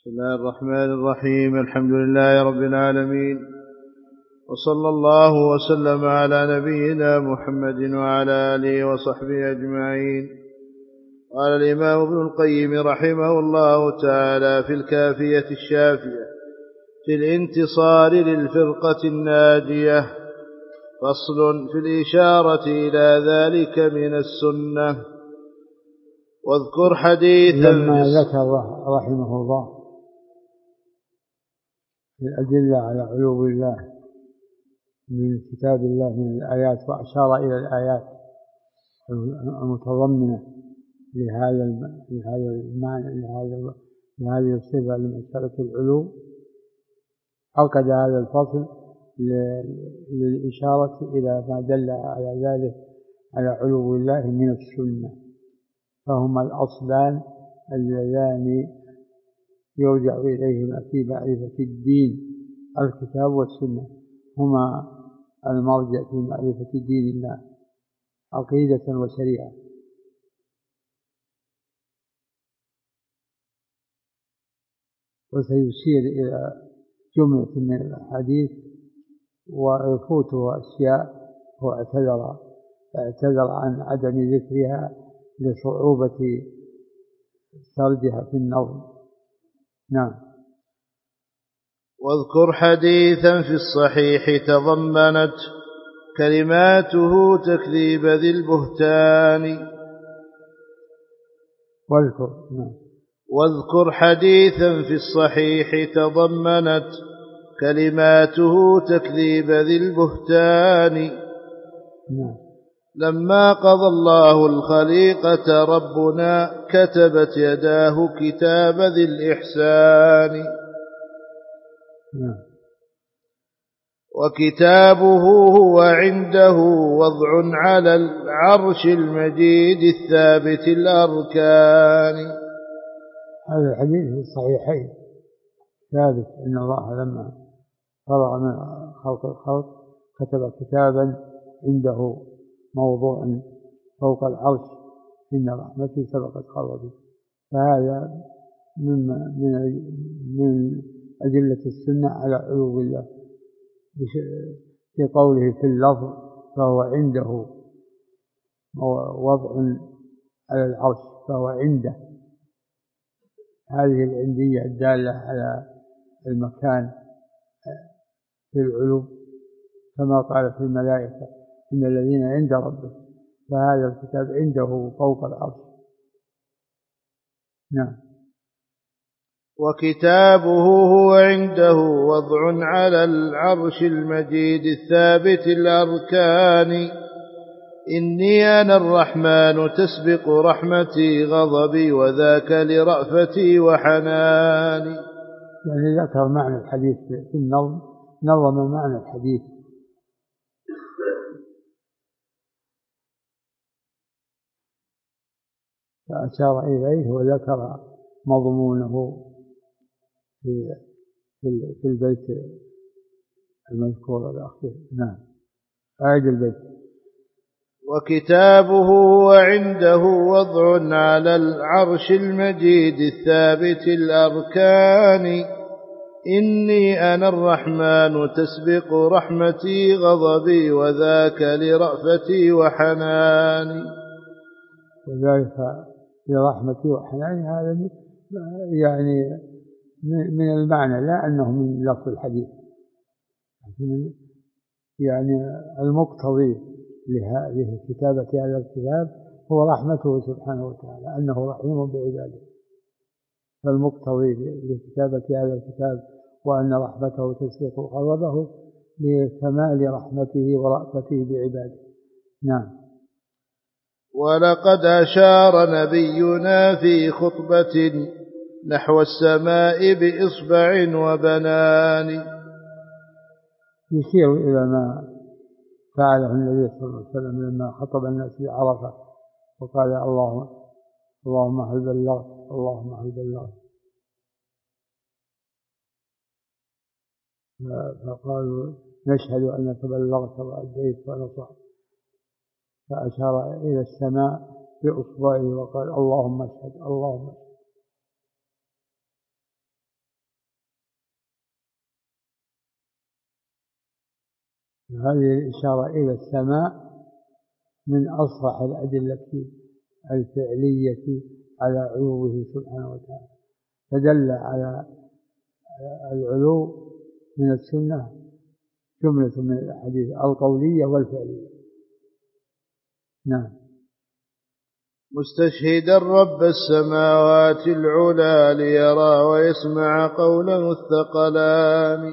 بسم الله الرحمن الرحيم. الحمد لله رب العالمين، وصلى الله وسلم على نبينا محمد وعلى آله وصحبه أجمعين. قال الإمام ابن القيم رحمه الله تعالى في الكافية الشافية في الانتصار للفرقة الناجية: فصل في الإشارة إلى ذلك من السنة. واذكر حديثا لما ذكر رحمه الله الأدلة على علو الله من كتاب الله من الآيات، وأشار إلى الآيات المتضمنة لهذا المعنى، لهذه الصفة لمسألة العلو، عقد هذا الفصل للإشارة إلى ما دل على ذلك على علو الله من السنة، فهما الأصلان اللذان يرجع إليهما في معرفة الدين، الكتاب والسنة هما المرجع في معرفة دين الله عقيدة وشريعة. وسيشير إلى جملة من الأحاديث ويفوته أشياء هو اعتذر عن عدم ذكرها لصعوبة سردها في النظم. نعم. واذكر حديثا في الصحيح تضمنت كلماته تكذيب ذي البهتان. واذكر حديثا في الصحيح تضمنت كلماته تكذيب ذي البهتان. لما قضى الله الخليقة ربنا كتبت يداه كتاب ذي الإحسان. وكتابه هو عنده وضع على العرش المجيد الثابت الأركان. هذا الحديث في الصحيحين ثابت أن الله لما فرغ من خلق الخلق كتب كتابا عنده موضوع فوق العرش: إن رحمتي سبقت غضبي. فهذا من أدلة السنة على علو الله، في قوله في اللفظ فهو عنده وضع على العرش، فهو عنده، هذه العندية الدالة على المكان في العلو، كما قال في الملائكة: إن الذين عند ربك، فهذا الكتاب عنده فوق العرش. نعم. وكتابه هو عنده وضع على العرش المجيد الثابت الأركان. إني أنا الرحمن تسبق رحمتي غضبي وذاك لرأفتي وحناني. يعني ذكر معنى الحديث في النظم، نظم معنى الحديث. فأشار إليه وذكر مضمونه في البيت المذكور الأخير. نعم. أعد البيت. وكتابه وعنده وضع على العرش المجيد الثابت الأركان. إني أنا الرحمن تسبق رحمتي غضبي وذاك لرأفتي وحناني. وذلك لرحمتي وحناني، هذا يعني من المعنى، لا أنه من لفظ الحديث، يعني المقتضي لكتابة هذا الكتاب هو رحمته سبحانه وتعالى، أنه رحيم بعباده، فالمقتضي لكتابة هذا الكتاب وأن رحمته تسبق غضبه لكمال رحمته ورأفته بعباده. نعم. ولقد أشار نبينا في خطبة نحو السماء بإصبع وبنان. يشير إلى ما فعله النبي صلى الله عليه وسلم لما خطب الناس بعرفة وقال: اللهم هل بلغت، اللهم هل بلغت. فقالوا: نشهد أنك بلغت وأديت ونصحت. فأشار إلى السماء بإصبعه وقال: اللهم اشهد، اللهم اشهد. هذه الإشارة إلى السماء من أصرح الأدلة الفعلية على علوه سبحانه وتعالى، فدل على العلو من السنة جملة من الأحاديث القولية والفعلية. نعم. مستشهدا رب السماوات العلى ليرى ويسمع قوله الثقلان.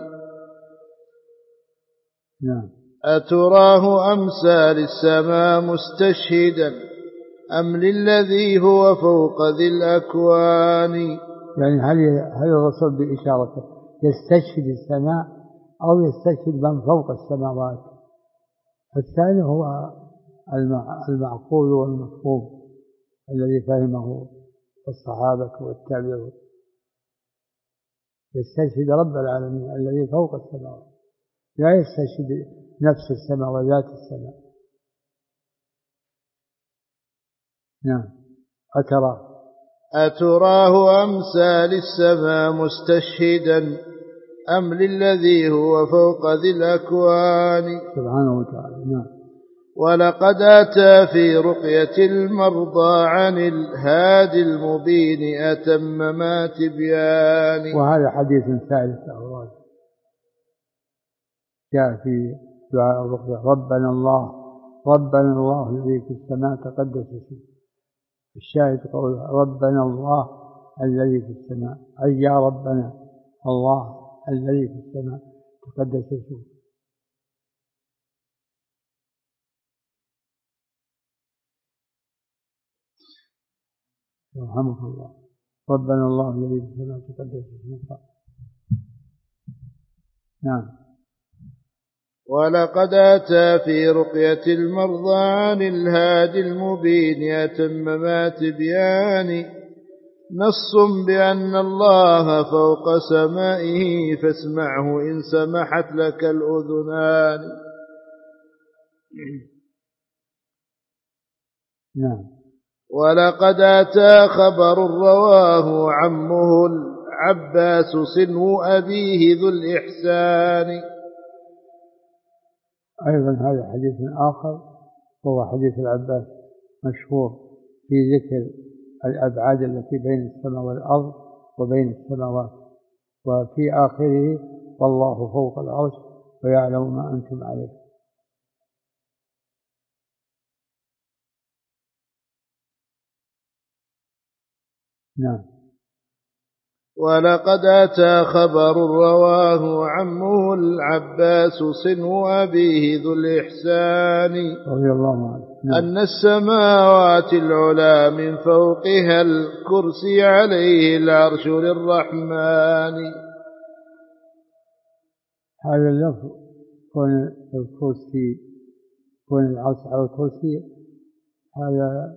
نعم. أتراه أمسى للسماء مستشهدا أم للذي هو فوق ذي الأكوان؟ يعني هل الرسول بإشارته يستشهد السماء أو يستشهد من فوق السماوات؟ الثاني هو المعقول والمفهوم الذي فهمه الصحابة والتابعون. يستشهد رب العالمين الذي فوق السماوات، لا يستشهد نفس السماء وذات السماء. نعم. أتراه أمسى للسماء مستشهدا أم للذي هو فوق ذي الأكوان؟ سبحانه وتعالى. نعم. ولقد أتى في رقية المرضى عن الهادي المبين أتم ما تبيان. وهذا حديث ثالث أو جاء في دعاء الرقية: ربنا الله الذي في السماء تقدس اسمه. الشاهد قوله ربنا الله الذي في السماء، أي يا ربنا الله الذي في السماء تقدس اسمه. يرحمك الله. ربنا الله الذي في السماء تقدس اسمه. نعم. ولقد أتى في رقية المرضى عن الهادي المبين أتم ما تبيان نص بأن الله فوق سمائه فاسمعه إن سمحت لك الأذنان. نعم. ولقد أتى خبر رواه عمه العباس صنو أبيه ذو الإحسان. أيضا هذا حديث آخر وهو حديث العباس مشهور في ذكر الأبعاد التي بين السماء والأرض وبين السماوات، وفي آخره والله فوق العرش ويعلم ما أنتم عليه. نعم. ولقد أتى خبر رواه عمه العباس صنو أبيه ذو الإحسان رضي الله عنه. نعم. أن السماوات العلا من فوقها الكرسي عليه العرش للرحمن. هذا اللفظ كون الكرسي، كون العرش على الكرسي، هذا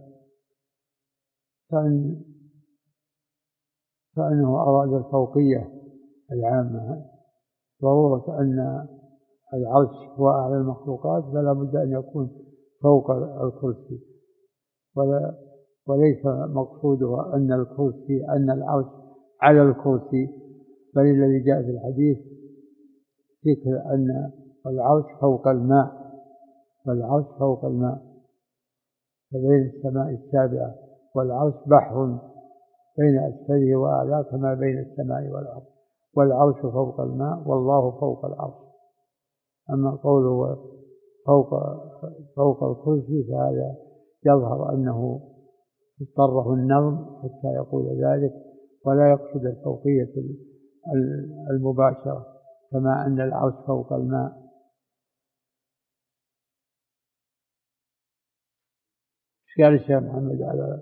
كأنه أراد الفوقية العامة، ضرورة أن العرش هو أعلى المخلوقات فلا بد أن يكون فوق الكرسي، وليس مقصوده أن العرش على الكرسي، بل الذي جاء في الحديث ذكر أن العرش فوق الماء، والعرش فوق الماء فبين السماء السابعة، والعرش بحر بين أسفله وأعلاه كما بين السماء والأرض، والعرش فوق الماء والله فوق العرش. أما قوله فوق الكرسي فهذا يظهر أنه اضطره النظم حتى يقول ذلك، ولا يقصد الفوقية المباشرة كما أن العرش فوق الماء. ايش قال الشيخ محمد على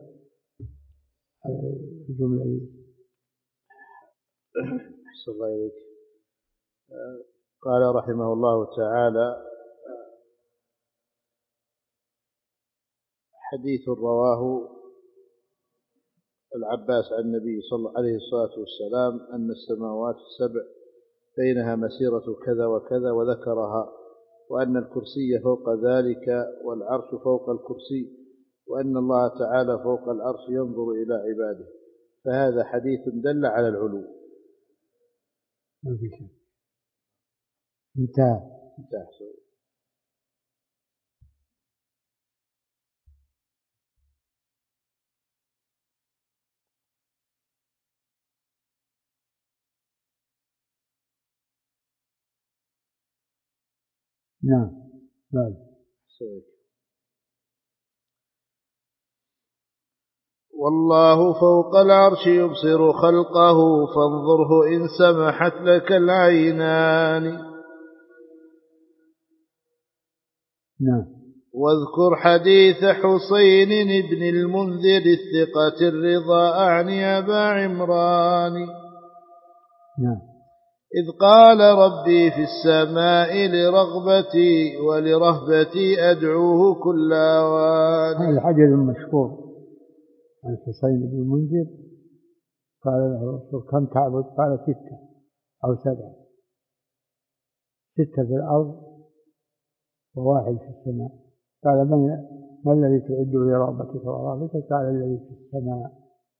الجملة دي؟ أحسن الله إليك. قال رحمه الله تعالى: حديث رواه العباس عن النبي صلى الله عليه الصلاة والسلام أن السماوات السبع بينها مسيرة كذا وكذا وذكرها، وأن الكرسي فوق ذلك والعرش فوق الكرسي، وأن الله تعالى فوق العرش ينظر إلى عباده، فهذا حديث دل على العلو. ما في شيء. انتهى. نعم. بعد. والله فوق العرش يبصر خلقه فانظره إن سمحت لك العينان. نعم. واذكر حديث حسين بن المنذر الثقة الرضا أعني أبا عمران. نعم. إذ قال ربي في السماء لرغبتي ولرهبتي أدعوه كل أوان. هذا الحديث المشهور عن حسين بن المنذر قال له الرسول كم تعبد؟ قال 6 أو 7، 6 في الأرض و1 في السماء. قال ما الذي تعد لرغبتك ورهبتك؟ قال الذي في السماء.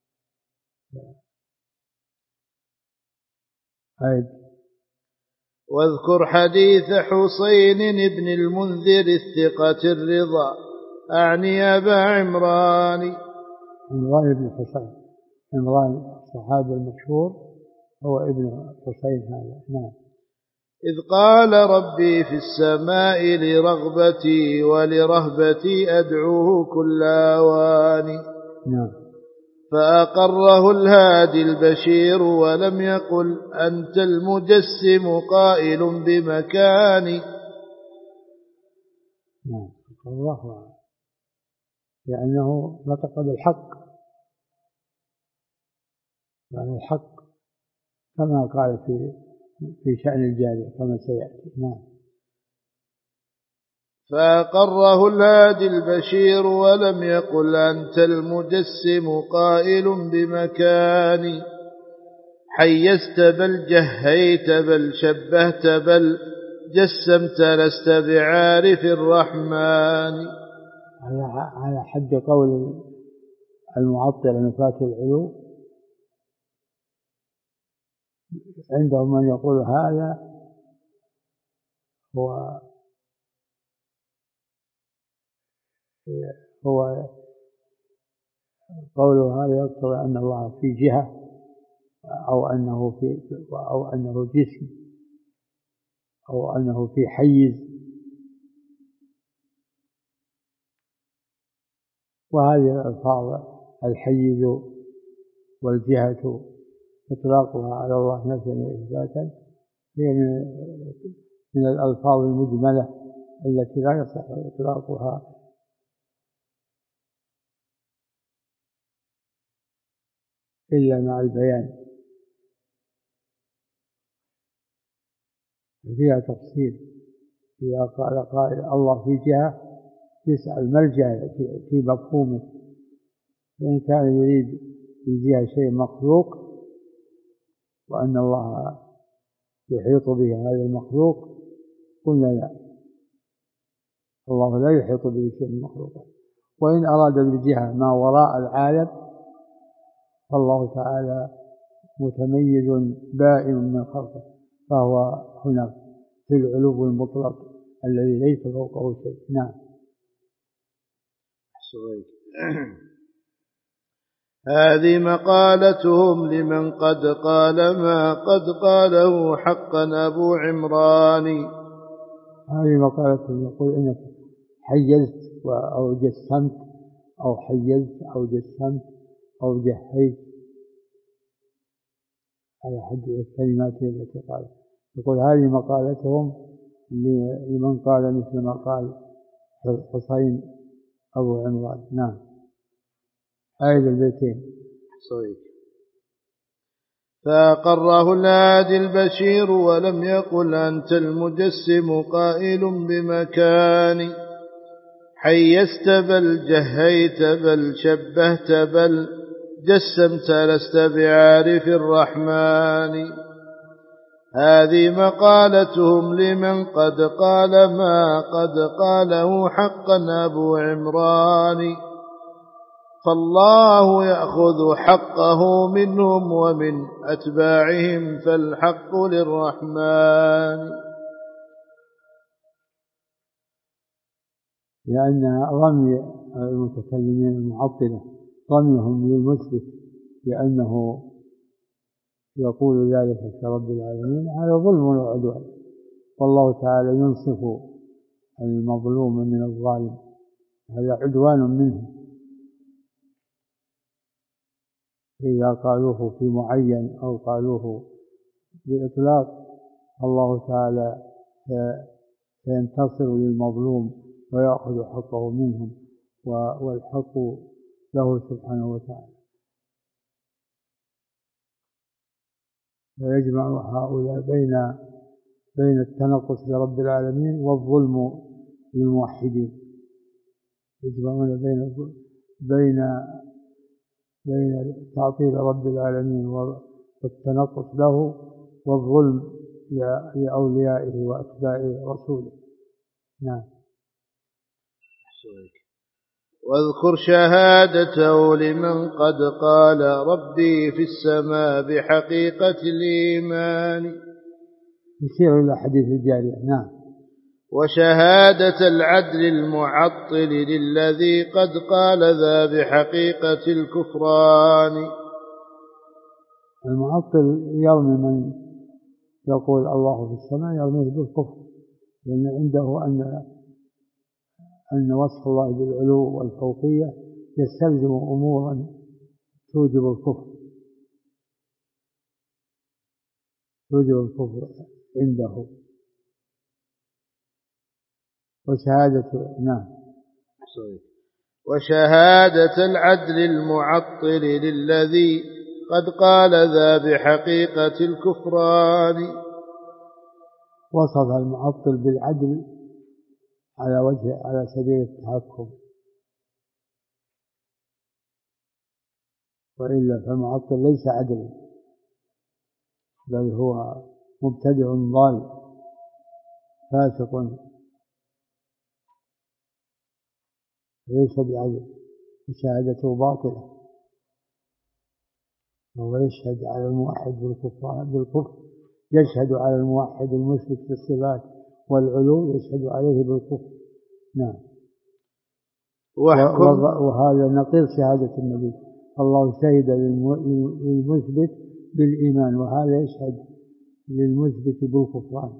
عيد. واذكر حديث حسين بن المنذر الثقة الرضا أعني أبا عمران. عمران بن حسين، عمران الصحابي المشهور هو ابن حسين هذا. نعم. إذ قال ربي في السماء لرغبتي ولرهبتي أدعوه كل أوان. نعم. فأقره الهادي البشير ولم يقل أنت المجسم قائل بمكاني. نعم. أقره لأنه نطق بالحق، يعني الحق كما قال في شأن الجارية كما سيأتي. نعم. فأقره الهادي البشير ولم يقل أنت المجسم قائل بمكاني. حيزت بل جهيت بل شبهت بل جسمت لست بعارف الرحمن. على حد قول المعطلة نفاة العلو، عندهم من يقول هذا هو قوله هذا يقتضي أن الله في جهة أو أنه جسم أو أنه في حيز. وهذه الألفاظ الحيز والجهة إطلاقها على الله نفيا وإثباتا هي من الألفاظ المجملة التي لا يصح إطلاقها إلا مع البيان، فيها تفصيل. إذا قال قائل الله في جهة يسأل ما الجهة في مفهومه، فإن كان يريد بالجهة شيء مخلوق وأن الله يحيط به هذا المخلوق قلنا لا، الله لا يحيط به شيء مخلوق. وإن أراد بالجهة ما وراء العالم فالله تعالى متميز بائن من خلقه، فهو هنا في العلو المطلق الذي ليس فوقه شيء. نعم. هذه مقالتهم لمن قد قال ما قد قاله حقا أبو عمران. هذه مقالتهم يقول إنك حيزت أو جسمت أو حيزت أو جسمت أو جهيت على حد الكلمات التي قال. يقول هذه مقالتهم لمن قال مثل ما قال حسين أبو عمران. نعم. آية البيتين. صحيح. فأقره الهادي البشير ولم يقل أنت المجسم قائل بمكاني. حيزت بل جهيت بل شبهت بل جسمت لست بعارف الرحمن. هذه مقالتهم لمن قد قال ما قد قاله حقا أبو عمران. فالله يأخذ حقه منهم ومن أتباعهم فالحق للرحمن. لأن رمي المتكلمين المعطلة رميهم للمثبت لأنه يقول ذلك كرب العالمين هذا ظلم وعدوان، والله تعالى ينصف المظلوم من الظالم، هذا عدوان منه. إذا قالوه في معين أو قالوه بإطلاق، الله تعالى سينتصر للمظلوم ويأخذ حقه منهم، والحق له سبحانه وتعالى. ويجمع هؤلاء بين التنقص لرب العالمين والظلم للموحدين، يجمعون بين تعطيل رب العالمين والتنقص له والظلم لأوليائه وأتباع رسوله. نعم. واذكر شهادته لمن قد قال ربي في السماء بحقيقة الإيمان. يشير إلى حديث الجارية. نعم. وشهادة العدل المعطل للذي قد قال ذا بحقيقة الكفران. المعطل يرمي من يقول الله في السماء، يرميه بالكفر، لأن عنده أن وصف الله بالعلو والفوقية يستلزم أمورا توجب الكفر عنده. وشهادة العدل المعطل للذي قد قال ذا بحقيقة الكفران. وصف المعطل بالعدل على سبيل التحكم، وإلا فالمعطل ليس عدلا، بل هو مبتدع ضال فاسق، ليس بعدل، وشهادته باطلة. وهو يشهد على الموحد بالكفر، يشهد على الموحد المثبت بالصفات والعلو، يشهد عليه بالكفر. نعم. وهذا نقيض شهادة النبي، الله شهد للمثبت بالإيمان، وهذا يشهد للمثبت بالكفران.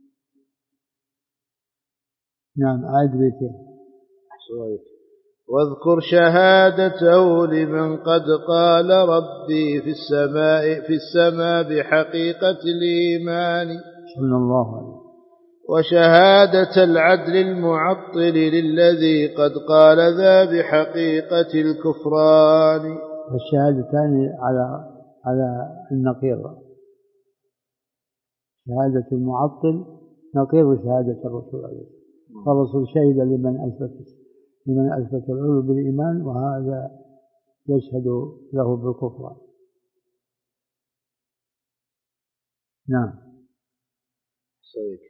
نعم. عاد بيته. واذكر شهادته لمن قد قال ربي في السماء بحقيقة الإيمان. صلى الله عليه. وشهادة العدل المعطل للذي قد قال ذا بحقيقة الكفران. الشهادتان على النقيض. شهادة المعطل نقيض شهادة الرسول عليه الصلاة والسلام. فالرسول شهد لمن أثبت العلو بالإيمان، وهذا يشهد له بالكفر. نعم. صحيح.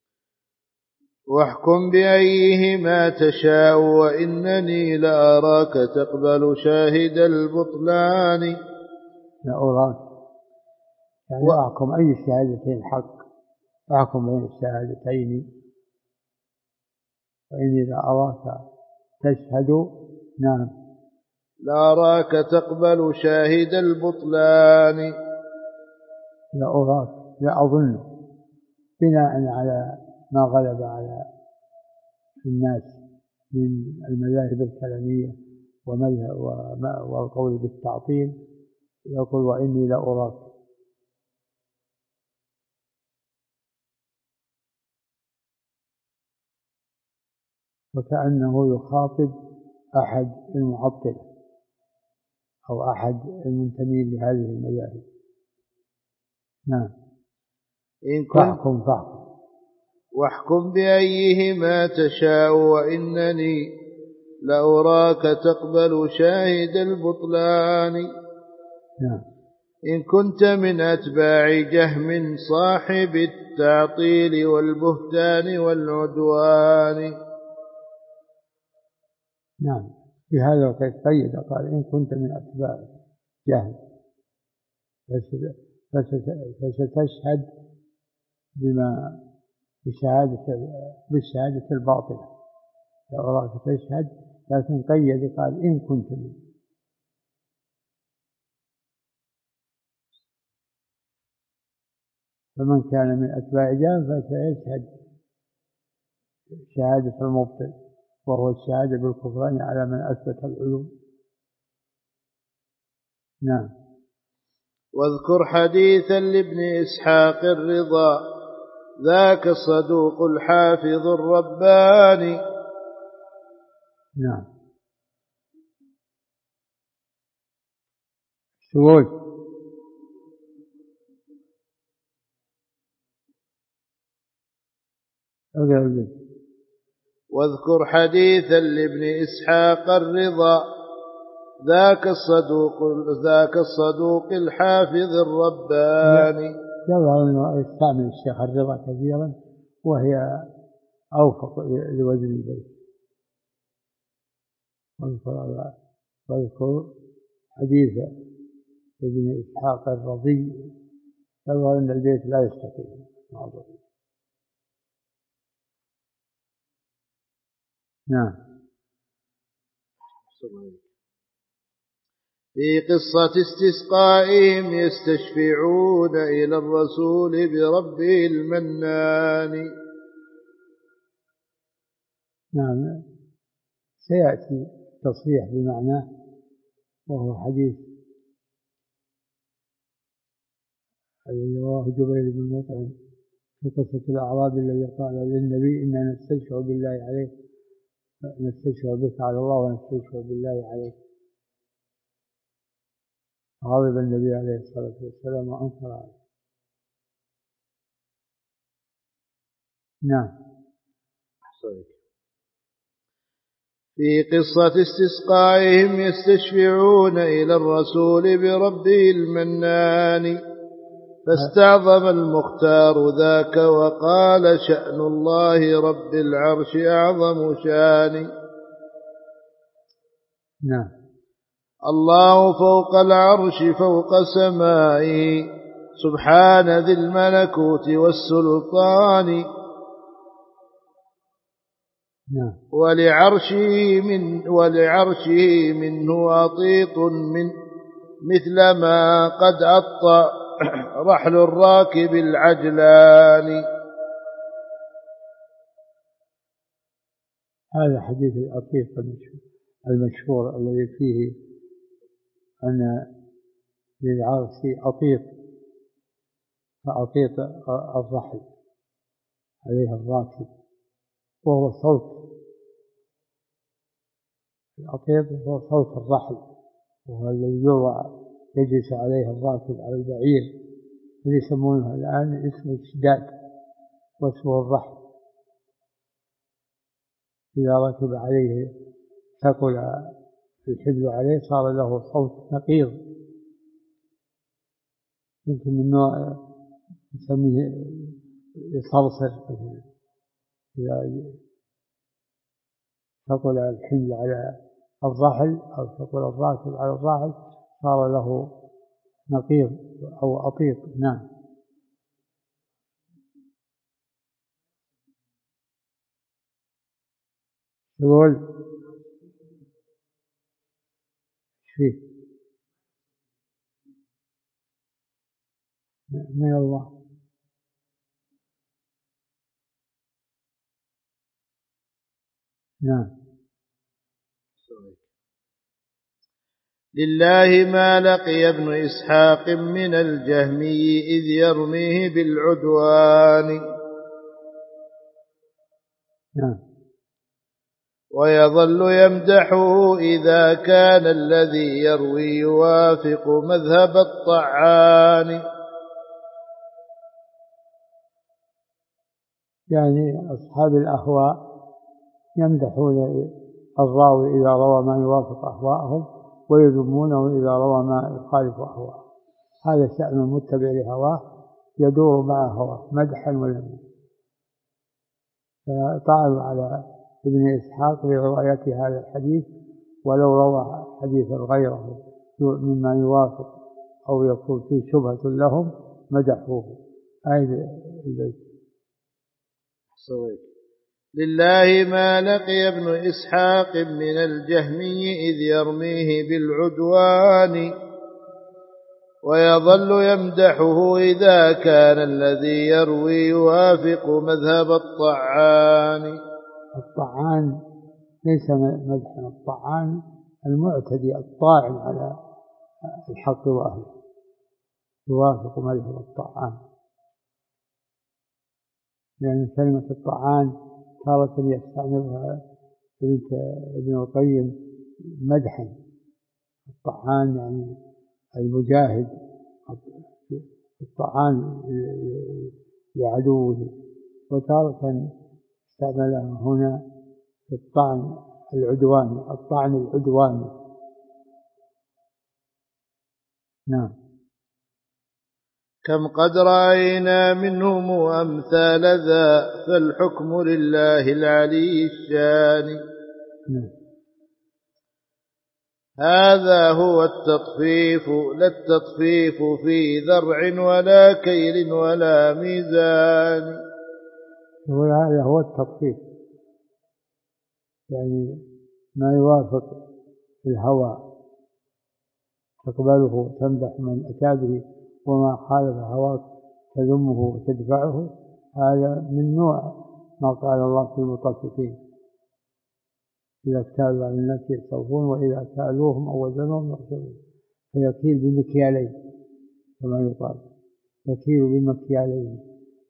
واحكم بأيهما تشاء وإنني لأراك تقبل شاهد البطلان. لا أراك يعني أحكم أي الشهادتين حق، أحكم بين الشهادتين، وإني لأراك تشهد. نعم. لأراك تقبل شاهد البطلان. لا أراك، لا أظن، بناء على ما غلب على الناس من المذاهب الكلامية والقول بالتعطيل، يقول وإني لا أراك. وكأنه يخاطب أحد المعطلة أو أحد المنتمين لهذه المذاهب. نعم. فاحكم واحكم بأيهما تشاء وإنني لأراك تقبل شاهد البطلان. نعم. إن كنت من أتباع جهم صاحب التعطيل والبهتان والعدوان. نعم. بهذا قيد، قال إن كنت من أتباع جهم، فستشهد بالشهادة الباطلة. لأراك تشهد، لكن قيد قال إن كنت من. فمن كان من أتباع جهم فسيشهد شهادة المبطل، وهو الشهادة بالكفران على من أثبت العلوم. نعم. واذكر حديثا لابن إسحاق الرضا ذاك الصدوق الحافظ الرباني. نعم. شغول. واذكر حديثا لابن إسحاق الرضا ذاك الصدوق الحافظ الرباني. يظهر أنه يستعمل الشيخ الرضا كثيرا، وهي أوفق لوزن البيت. واذكر حديث ابن إسحاق الرضي، يظهر أن البيت لا يستقيم. نعم. في قصة استسقائهم يستشفعون إلى الرسول بربه المنان. نعم، سيأتي تصريح بمعناه، وهو حديث الذي رواه جبير بن مطعم في قصة الأعراب الذي قال للنبي إننا نستشفع بالله عليه، نستشفع بك على الله ونستشفع بالله عليه، غضب النبي عليه الصلاة والسلام وأنكر عليه. نعم. في قصة استسقائهم يستشفعون إلى الرسول بربه المنان، فاستعظم المختار ذاك وقال شأن الله رب العرش أعظم شان. نعم. الله فوق العرش فوق سمائه سبحان ذي الملكوت والسلطان. نعم. ولعرشه منه أطيط من مثل ما قد أطى رحل الراكب العجلان. هذا حديث الأطيط المشهور الذي فيه أن للعرش أطيط، فأطيط الرحل عليها الراكب، وهو صوت الأطيط، هو صوت الرحل، وهو الذي يجلس عليه الراكب على البعير، اللي يسمونه الآن اسمه الشداد، واسمه الرحل. إذا ركب عليه ثقل الحبل عليه صار له صوت نقيض، يمكن من نوع نسميه يصرصر. إذا ثقل الحمل على الرحل أو ثقل الراكب على الراحل صار له نقيض أو أطيط. نعم. يقول فيه من الله. نعم. لله ما لقي ابن إسحاق من الجهمي إذ يرميه بالعدوان. نعم. ويظل يمدحه إذا كان الذي يروي يوافق مذهب الطعان. يعني أصحاب الأهواء يمدحون الراوي إذا روى ما يوافق أهواءهم، ويذمونه إذا روى ما يخالف أهواءهم. هذا شأن المتبع لهواه، يدور مع هواه مدحا وذما. فطعن على ابن إسحاق برواية هذا الحديث، ولو روى حديثا غيره مما يوافق أو يكون فيه شبهة لهم مدحوه. هذا البيت. لله ما لقي ابن إسحاق من الجهمي إذ يرميه بالعدوان. ويظل يمدحه إذا كان الذي يروي يوافق مذهب الطعان. الطعان ليس مدحا، الطعان المعتدي الطاعن على الحق وأهله يوافق مدح الطعان، لأن كلمة الطعان تارة يستعملها ابن القيم مدحا، الطعان يعني المجاهد، الطعان لعدوه، وتارة استعملها هنا في الطعن العدواني، الطعن العدواني. نعم. كم قد رأينا منهم أمثال ذا فالحكم لله العلي الشان. هذا هو التطفيف، لا التطفيف في ذرع ولا كيل ولا ميزان. هذا هو التطفيف، يعني ما يوافق الهوى تقبله وتمدح من أتى به، وما خالف هواك تذمه وتدفعه، هذا من نوع ما قال الله في المطففين، إذا اكتالوا على الناس يستوفون وإذا كالوهم أو وزنوهم يخسرون، فيكيل بمكيالين كما يقال، يكيل بمكيالين،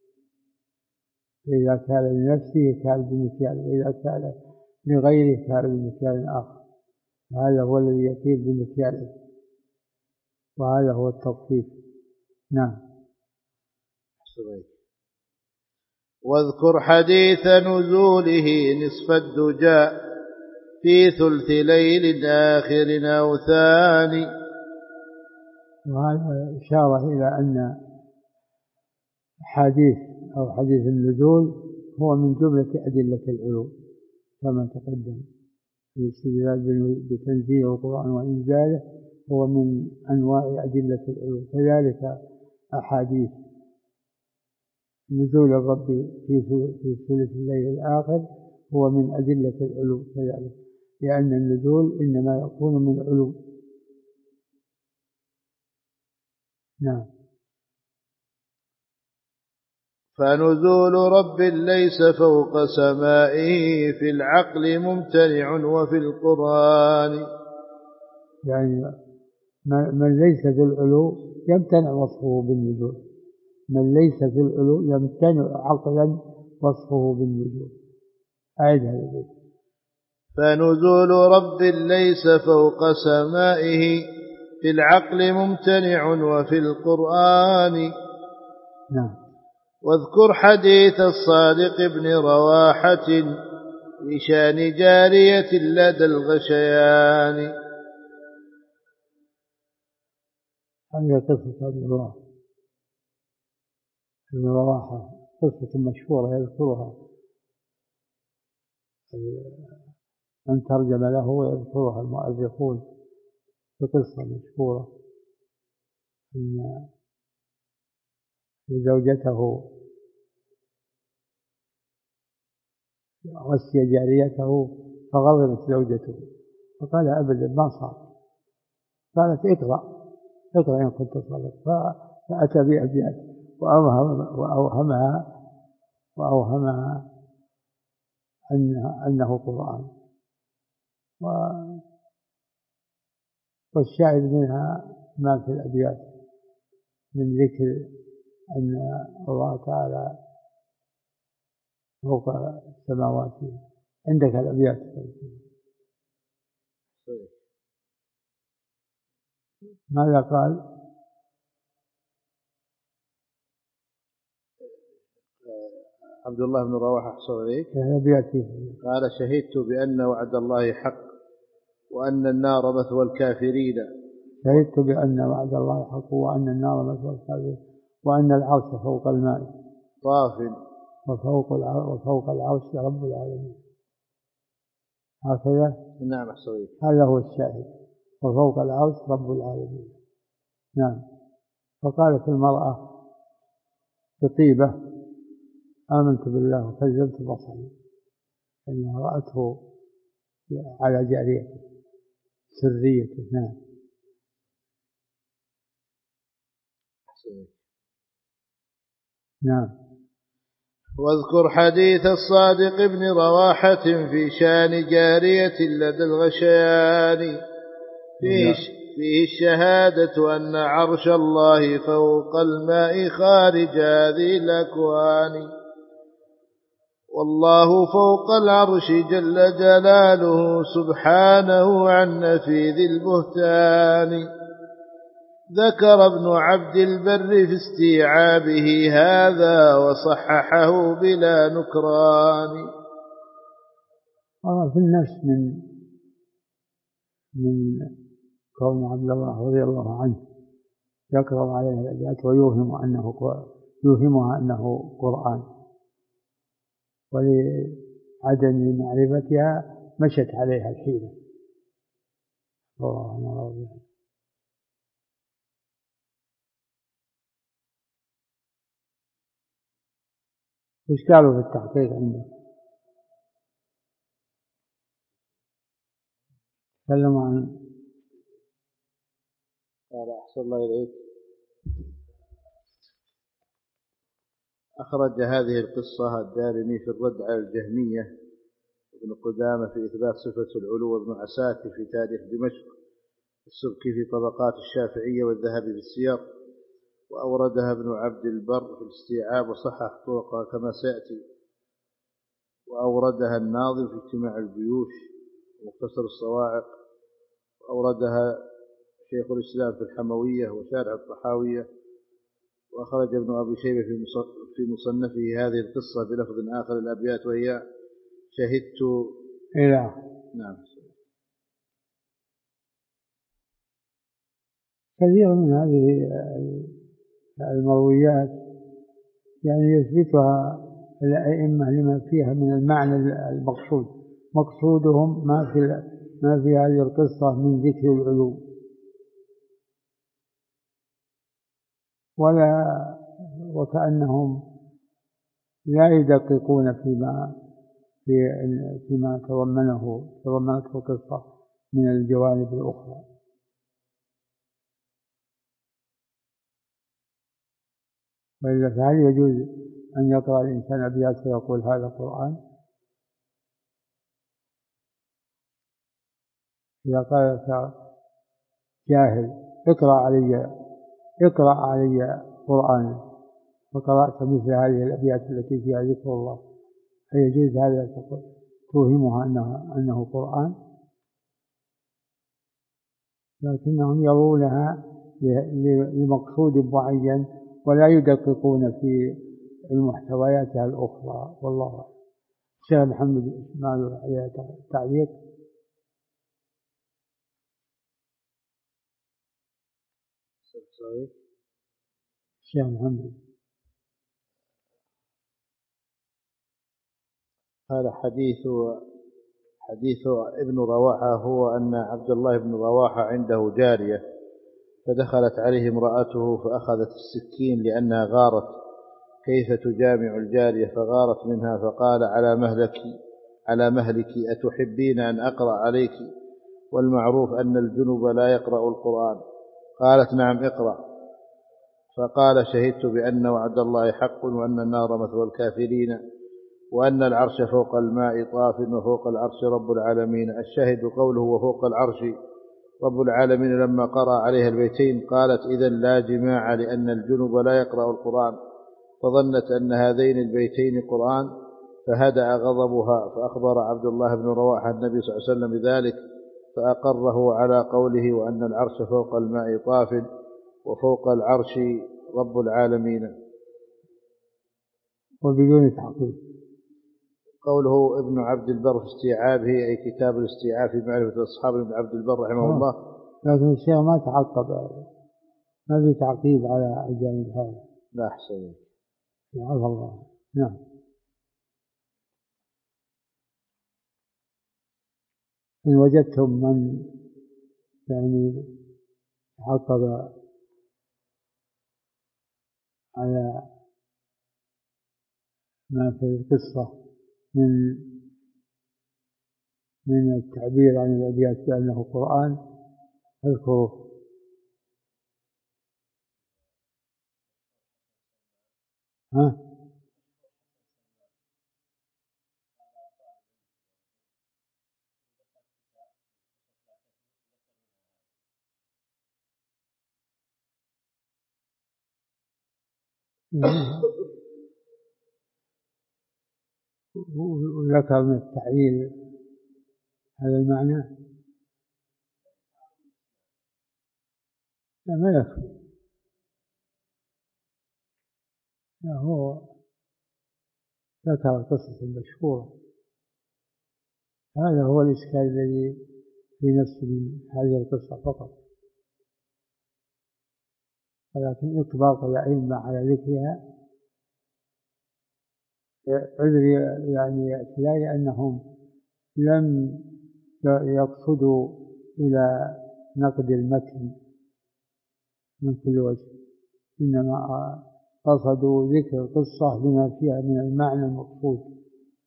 إذا كال لنفسه كال بمكيال، وإذا كال لغيره كال بمكيال آخر، هذا هو الذي يكيل بمكيالين، وهذا هو التطفيف. نعم. واذكر حديث نزوله نصف الدجى في ثلث ليل آخر أو ثاني. وهذا إشارة إلى أن حديث النزول هو من جملة أدلة العلو كما تقدم، الاستدلال بتنزيل القرآن وإنزاله هو من أنواع أدلة العلو، كذلك أحاديث نزول الرب في ثلث الليل الآخر هو من أدلة العلو كذلك، لأن النزول إنما يكون من علو. نعم. فنزول رب ليس فوق سمائه في العقل ممتنع وفي القرآن. يعني من ليس في العلو يمتنع وصفه بالنزول، من ليس في العلو يمتنع عقلا وصفه بالنزول. أعد هذا البيت. فنزول رب ليس فوق سمائه في العقل ممتنع وفي القرآن. نعم. واذكر حديث الصادق ابن رواحة في شان جارية لدى الغشيان. هذه قصة ابن رواحة، قصة مشهورة يذكرها من ترجم له ويذكرها المؤرخون، بقصة مشهورة أن زوجته غشي جاريته فغضبت زوجته فقال أبدا ما صار، قالت اقرأ إن كنت صادق، فأتى بأبيات وأوهمها أنه قرآن، والشاهد منها ما في الأبيات من ذكر أن الله تعالى فوق السماوات. عندك الأبيات؟ ماذا قال؟ عبد الله بن رواحة حصل عليك قال شهدت بأن وعد الله حق وأن النار مثوى الكافرين. شهدت بأن وعد الله حق وأن النار مثوى الكافرين وأن العرش فوق الماء طاف وفوق العرش رب العالمين. هكذا. نعم أحسن. هذا هو الشاهد، وفوق العرش رب العالمين. نعم. فقالت المرأة بطيبة آمنت بالله وكذبت بصري، أنها رأته على جاريته سريته. نعم. نعم. واذكر حديث الصادق بن رواحة في شان جارية لدى الغشيان فيه الشهادة أن عرش الله فوق الماء خارج هذه الأكوان، والله فوق العرش جل جلاله سبحانه عن نفيذ البهتان. ذكر ابن عبد البر في استيعابه هذا وصححه بلا نكران. في النفس من كون عبد الله رضي الله عنه يقرأ عليه الآيات ويوهمها أنه قرآن، ولعدم معرفتها مشت عليها الحيلة. وش قالوا في التحقيق عنده؟ تكلموا عن قال أحسن الله إليك. أخرج هذه القصة الدارمي في الرد على الجهمية، ابن قدامة في إثبات صفة العلو، وابن عساكر في تاريخ دمشق، السبكي في طبقات الشافعية، والذهبي في السير، وأوردها ابن عبد البر في الاستيعاب وصحح طرقها كما سيأتي، وأوردها الناظم في اجتماع الجيوش ومختصر الصواعق، وأوردها شيخ الإسلام في الحموية وشارع الطحاوية، وأخرج ابن أبي شيبة في مصنفه هذه القصة بلفظ آخر الأبيات، وهي شهدت إلى نعم. كثير من هذه المرويات يعني يثبتها الأئمة لما فيها من المعنى المقصود. مقصودهم ما في هذه القصة من ذكر العلو، وكأنهم لا يدققون فيما تضمنته القصة من الجوانب الأخرى. وإلا فهل يجوز أن يقرأ الإنسان أبيات ويقول هذا قرآن؟ إذا قال جاهل اقرأ علي قرآنا، وقرأت مثل هذه الأبيات التي فيها ذكر الله، فيجوز هذا توهمها أنه قرآن؟ لكنهم يرونها لمقصود معين ولا يدققون في المحتوياتها الأخرى، والله أعلم. الشيخ محمد إسماعيل عليه تعليق. الشيخ محمد هذا حديث ابن رواحة هو أن عبد الله بن رواحة عنده جارية، فدخلت عليه امرأته فأخذت السكين لأنها غارت كيف تجامع الجارية، فغارت منها، فقال على مهلك أتحبين أن أقرأ عليك؟ والمعروف أن الجنب لا يقرأ القرآن. قالت نعم اقرأ. فقال شهدت بأن وعد الله حق، وأن النار مثوى الكافرين، وأن العرش فوق الماء طاف، وفوق العرش رب العالمين. الشاهد قوله وفوق العرش رب العالمين. لما قرأ عليها البيتين قالت إذن لا جماع، لأن الجنب لا يقرأ القرآن، فظنت أن هذين البيتين قرآن، فهدأ غضبها، فأخبر عبد الله بن رواحة النبي صلى الله عليه وسلم بذلك، فأقره على قوله وأن العرش فوق الماء طاف، وفوق العرش رب العالمين. وبدون تحقيق. قوله ابن عبد البر في استيعابه، أي كتاب الاستيعاب في معرفة أصحاب ابن عبد البر رحمه الله. لكن الشيخ ما تعقب، ما في تعقيب على الجانب هذا. لا أحسن. عفى الله. نعم. إن وجدتم من يعني تعقب على ما في القصة من التعبير عن الأبيات بأنه قرآن، اذكره. وذكر من التعليل هذا المعنى. لا ما يكفي، هو ذكر القصص المشهورة. هذا هو الإشكال الذي في نفس هذه القصة فقط، ولكن إطباق الأئمة على ذكرها عذر يعني اعتلال أنهم لم يقصدوا إلى نقد المتن من كل وجه، إنما قصدوا ذكر القصة لما فيها من المعنى المقصود.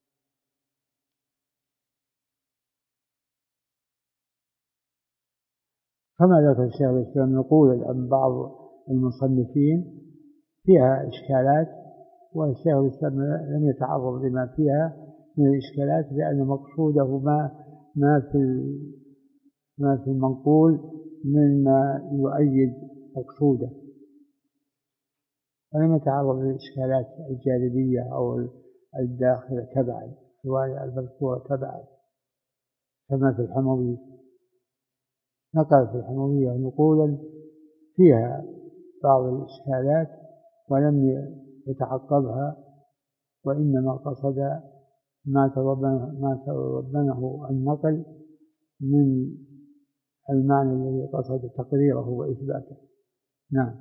كما ذكر الشيخ الإسلام يقول عن بعض المصنفين فيها إشكالات، والشيخ الإسلام لم يتعرض لما فيها من الإشكالات لأن مقصوده ما في المنقول مما يؤيد مقصوده، ولم يتعرض للإشكالات الجانبية أو الداخلة تبعا الرواية المذكورة تبعا كما في الحموية. نقل في الحموية نقولا فيها بعض الإشكالات ولم يتعقبها، وإنما قصد ما تضمنه النقل من المعنى الذي قصد تقريره وإثباته. نعم.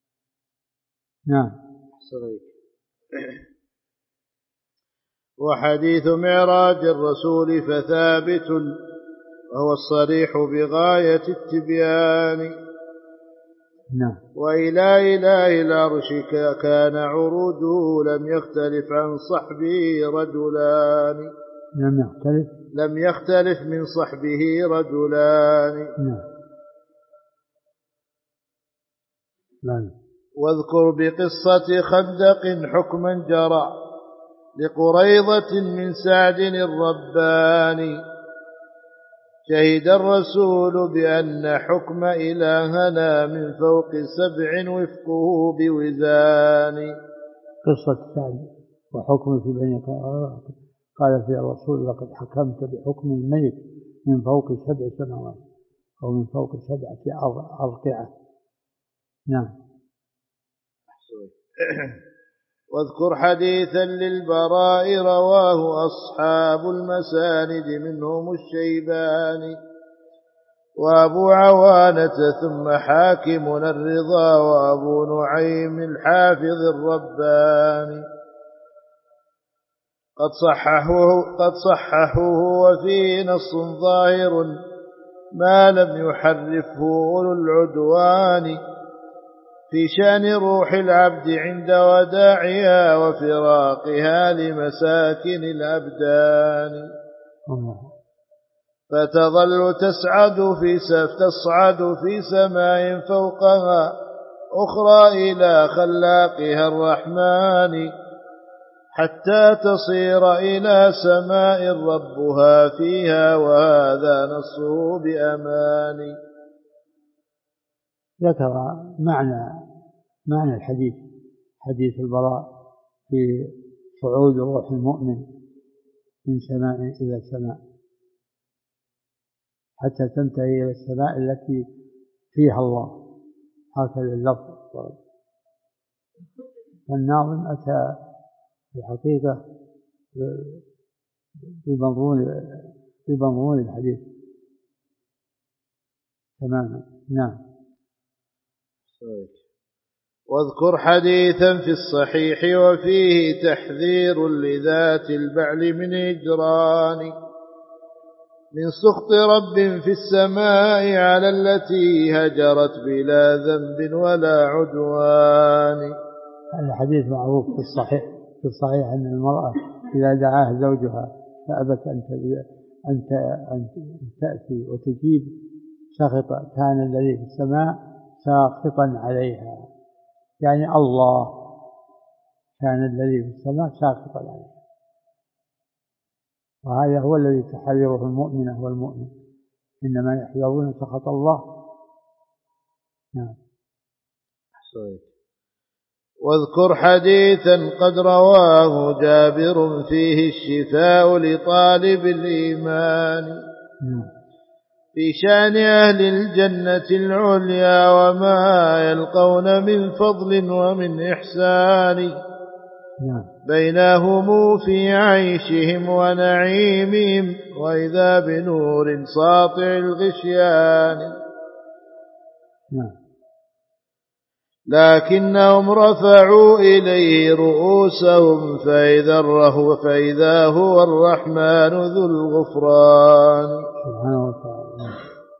وحديث معراج الرسول فثابت، وهو الصريح بغاية التبيان. نعم. وإلى إله العرش كان عروجه لم يختلف عن صحبه رجلان. لم يختلف من صحبه رجلان. نعم. واذكر بقصة خندق حكما جرى لقريضة من سعد الرباني. شهد الرسول بأن حكم إلهنا من فوق 7 وفقه بوزان. قصة سعد وحكم في بني قال في الرسول لقد حكمت بحكم الملك من فوق 7 سماوات أو من فوق 7 أرقعة. نعم. واذكر حديثا للبراء رواه أصحاب المساند منهم الشيباني وأبو عوانة ثم حاكمنا الرضا وأبو نعيم الحافظ الرباني. قد صححوه وفيه نص ظاهر ما لم يحرفه أولو العدوان في شأن روح العبد عند وداعها وفراقها لمساكن الأبدان. فتظل تصعد في سماء فوقها أخرى إلى خلاقها الرحمن حتى تصير إلى سماء ربها فيها، وهذا نصه بأمان. ذكر معنى الحديث، حديث البراء في صعود روح المؤمن من سماء إلى سماء حتى تنتهي إلى السماء التي فيها الله، هكذا اللفظ. فالناظم أتى بحقيقة بمضمون الحديث تماما. نعم. واذكر حديثا في الصحيح وفيه تحذير لذات البعل من هجران من سخط رب في السماء على التي هجرت بلا ذنب ولا عدوان. هذا حديث معروف في الصحيح أن المرأة إذا دعاها زوجها فأبت أن تأتي وتجيب سخط كان الذي في السماء ساخطا عليها، يعني الله كان الذي في السماء ساخطا عليها. وهذا هو الذي تحذره المؤمنة والمؤمن، إنما يحذرون سخط الله. نعم. واذكر حديثا قد رواه جابر فيه الشفاء لطالب الإيمان في شأن أهل الجنة العليا وما يلقون من فضل ومن إحسان بينهم في عيشهم ونعيمهم وإذا بنور ساطع الغشيان لكنهم رفعوا إليه رؤوسهم فإذا هو الرحمن ذو الغفران سبحانه وتعالى.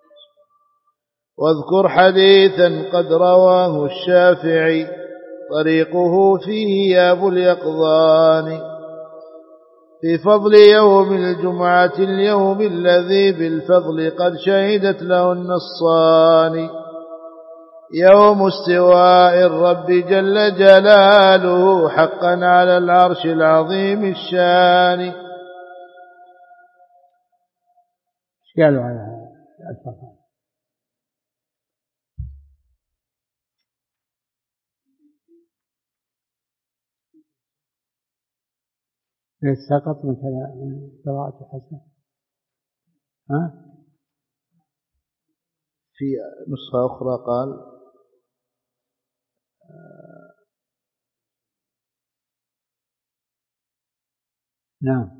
واذكر حديثا قد رواه الشافعي طريقه فيه أبو اليقظان في فضل يوم الجمعة اليوم الذي بالفضل قد شهدت له النصان يوم استواء الرب جل جلاله حقا على العرش العظيم الشان. ايش قالوا على الفضل؟ سقط من قراءة حسن. في نسخة أخرى قال نعم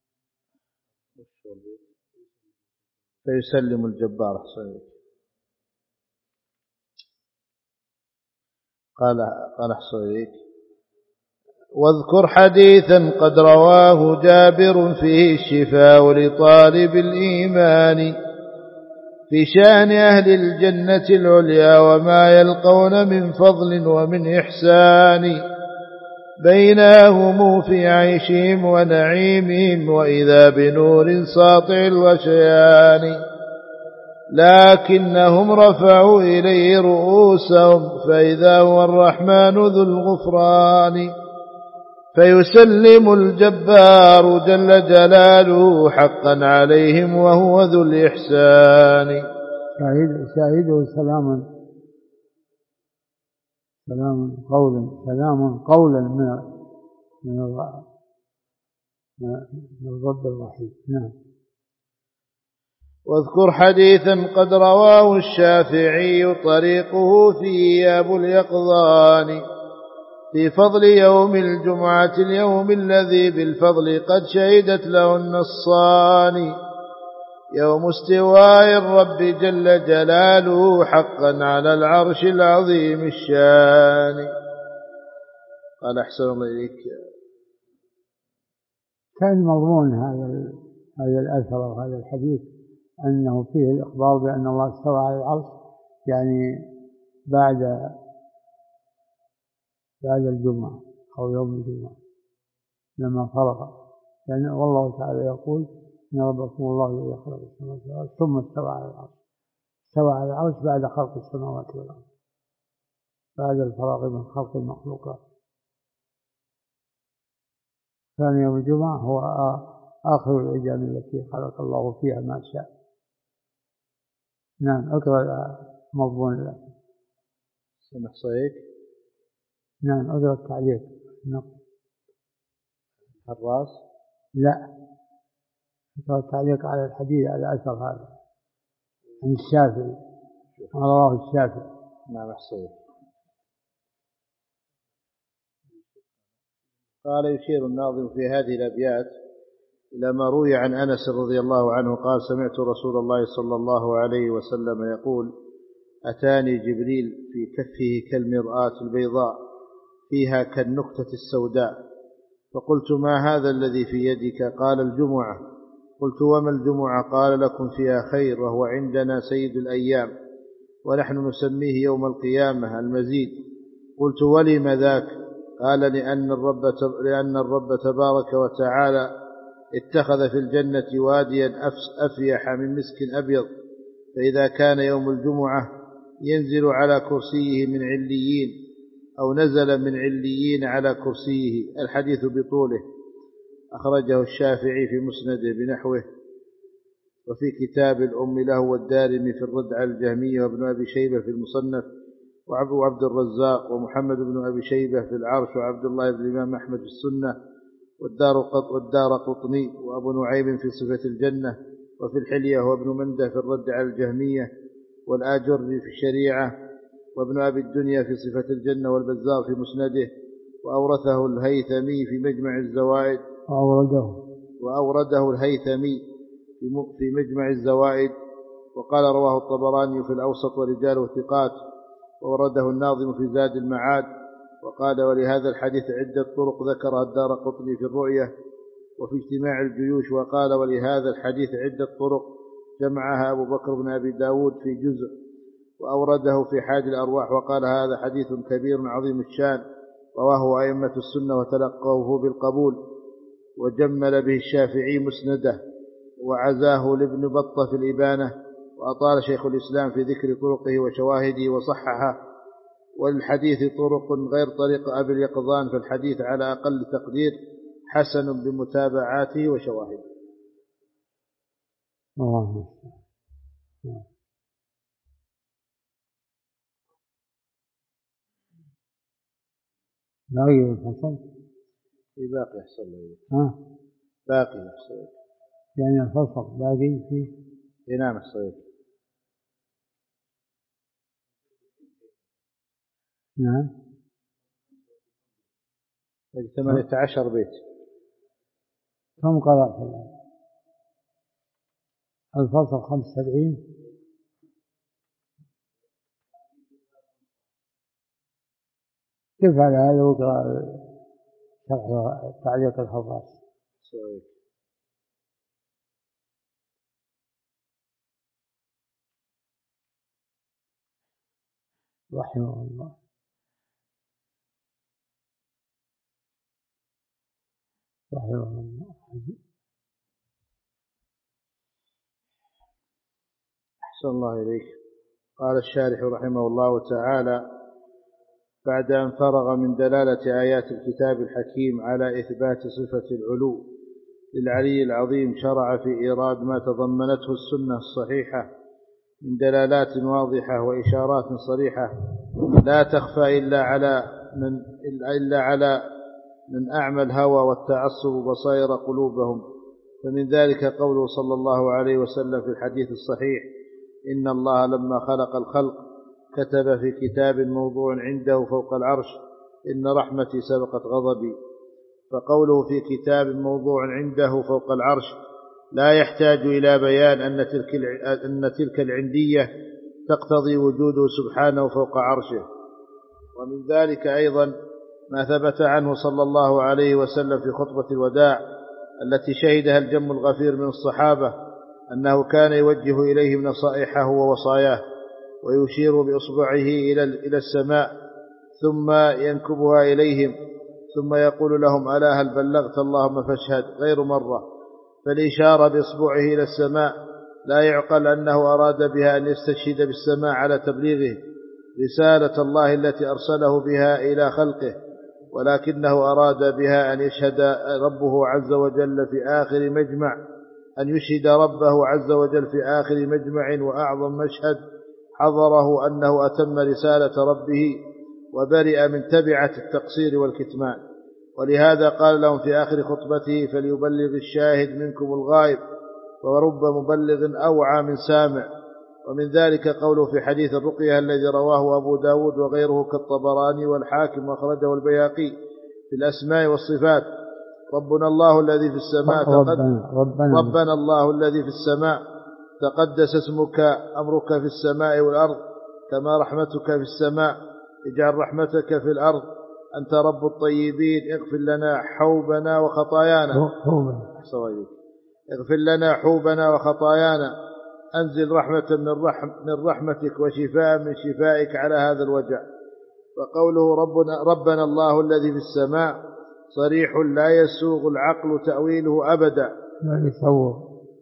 فيسلم الجبار حسين. قال حسين واذكر حديثا قد رواه جابر فيه الشفاء لطالب الإيمان في شأن أهل الجنة العليا وما يلقون من فضل ومن إحسان بينهم في عيشهم ونعيمهم وإذا بنور ساطع الغشيان لكنهم رفعوا إليه رؤوسهم فإذا هو الرحمن ذو الغفران فيسلم الجبار جل جلاله حقا عليهم وهو ذو الإحسان. شاهده سلام قولا من الرب الرحيم. نعم. واذكر حديثا قد رواه الشافعي طريقه فيه أبو اليقظان في فضل يوم الجمعة اليوم الذي بالفضل قد شهدت له النصان يوم استواء الرب جل جلاله حقا على العرش العظيم الشان. قال أحسن الله إليك كان مضمون هذا الأثر وهذا الحديث أنه فيه الإخبار بأن الله استوى على العرش يعني بعد الجمعة أو يوم الجمعة لما فرغ يعني والله تعالى يقول إن ربكم الله الذي خلق السماوات والأرض ثم استوى على العرش. استوى على العرش بعد خلق السماوات والأرض بعد الفراغ من خلق المخلوقات. ثاني يوم الجمعة هو آخر الأيام التي خلق الله فيها ما شاء. نعم. اقرأ مضمون الله. سمح صيك. نعم. اقرأ التعليق. الراس لا اقرأ التعليق على الحديث على أثر هذا عن الشافعي رواه الشافعي. نعم أحسن. قال يشير الناظم في هذه الأبيات إلى ما روي عن أنس رضي الله عنه قال سمعت رسول الله صلى الله عليه وسلم يقول أتاني جبريل في كفه كالمرآة البيضاء فيها كالنكتة السوداء فقلت ما هذا الذي في يدك؟ قال الجمعة. قلت وما الجمعة؟ قال لكم فيها خير وهو عندنا سيد الأيام ونحن نسميه يوم القيامة المزيد. قلت ولم ذاك؟ قال لأن الرب تبارك وتعالى اتخذ في الجنة واديا أفيح من مسك أبيض فإذا كان يوم الجمعة ينزل على كرسيه من عليين أو نزل من عليين على كرسيه. الحديث بطوله أخرجه الشافعي في مسنده بنحوه وفي كتاب الأم له والدارمي في الرد على الجهمية وابن أبي شيبة في المصنف وعبد الرزاق ومحمد بن أبي شيبة في العرش وعبد الله بن الإمام أحمد في السنة والدار قطني وأبو نعيم في صفة الجنة وفي الحلية وابن منده في الرد على الجهمية والآجري في الشريعة وابن أبي الدنيا في صفة الجنة والبزار في مسنده وأورثه الهيثمي في مجمع الزوائد وأورده الهيثمي في مجمع الزوائد وقال رواه الطبراني في الأوسط ورجاله ثقات وورده الناظم في زاد المعاد وقال ولهذا الحديث عدة طرق ذكرها الدار قطني في الرؤية وفي اجتماع الجيوش وقال ولهذا الحديث عدة طرق جمعها أبو بكر بن أبي داود في جزء وأورده في حاد الأرواح وقال هذا حديث كبير عظيم الشان رواه أئمة السنة وتلقوه بالقبول وجمل به الشافعي مسنده وعزاه لابن بطة في الإبانة وأطال شيخ الإسلام في ذكر طرقه وشواهده وصححه والحديث طرق غير طريق أبي اليقظان فالحديث على أقل تقدير حسن بمتابعاته وشواهده. باقي الفصل باقي يحصل باقي يحصل يعني الفصل باقي فيه نعم يحصل نعم 18 بيت. كم قرأت الآن؟ الفصل 75. كيف على هذا وقرأ شرح تعليق الحفاظ رحمه الله. رحمه الله. أحسن الله إليك. قال الشارح رحمه الله تعالى بعد أن فرغ من دلالة آيات الكتاب الحكيم على إثبات صفة العلو للعلي العظيم شرع في إيراد ما تضمنته السنة الصحيحة من دلالات واضحة وإشارات صريحة لا تخفى إلا على من أعمى الهوى والتعصب بصائر قلوبهم. فمن ذلك قوله صلى الله عليه وسلم في الحديث الصحيح إن الله لما خلق الخلق كتب في كتاب موضوع عنده فوق العرش إن رحمتي سبقت غضبي. فقوله في كتاب موضوع عنده فوق العرش لا يحتاج إلى بيان أن تلك العندية تقتضي وجوده سبحانه فوق عرشه. ومن ذلك أيضا ما ثبت عنه صلى الله عليه وسلم في خطبة الوداع التي شهدها الجم الغفير من الصحابة أنه كان يوجه إليهم نصائحه ووصاياه ويشير بإصبعه إلى السماء ثم ينكبها إليهم ثم يقول لهم ألا هل بلغت اللهم فاشهد غير مرة. فالإشارة بإصبعه إلى السماء لا يعقل أنه أراد بها أن يستشهد بالسماء على تبليغه رسالة الله التي أرسله بها إلى خلقه ولكنه أراد بها أن يشهد ربه عز وجل في آخر مجمع أن يشهد ربه عز وجل في آخر مجمع وأعظم مشهد حضره أنه أتم رسالة ربه وبرئ من تبعة التقصير والكتمان. ولهذا قال لهم في آخر خطبته فليبلغ الشاهد منكم الغائب ورب مبلغ أوعى من سامع. ومن ذلك قوله في حديث الرقية الذي رواه أبو داود وغيره كالطبراني والحاكم وأخرجه البيهقي في الأسماء والصفات ربنا الله الذي في السماء ربنا الله الذي في السماء تقدس اسمك أمرك في السماء والأرض كما رحمتك في السماء اجعل رحمتك في الأرض أنت رب الطيبين اغفر لنا حوبنا وخطايانا اغفر لنا حوبنا وخطايانا أنزل رحمة من رحمتك وشفاء من شفائك على هذا الوجع. وقوله ربنا الله الذي في السماء صريح لا يسوغ العقل تأويله أبدا لا يسوغ.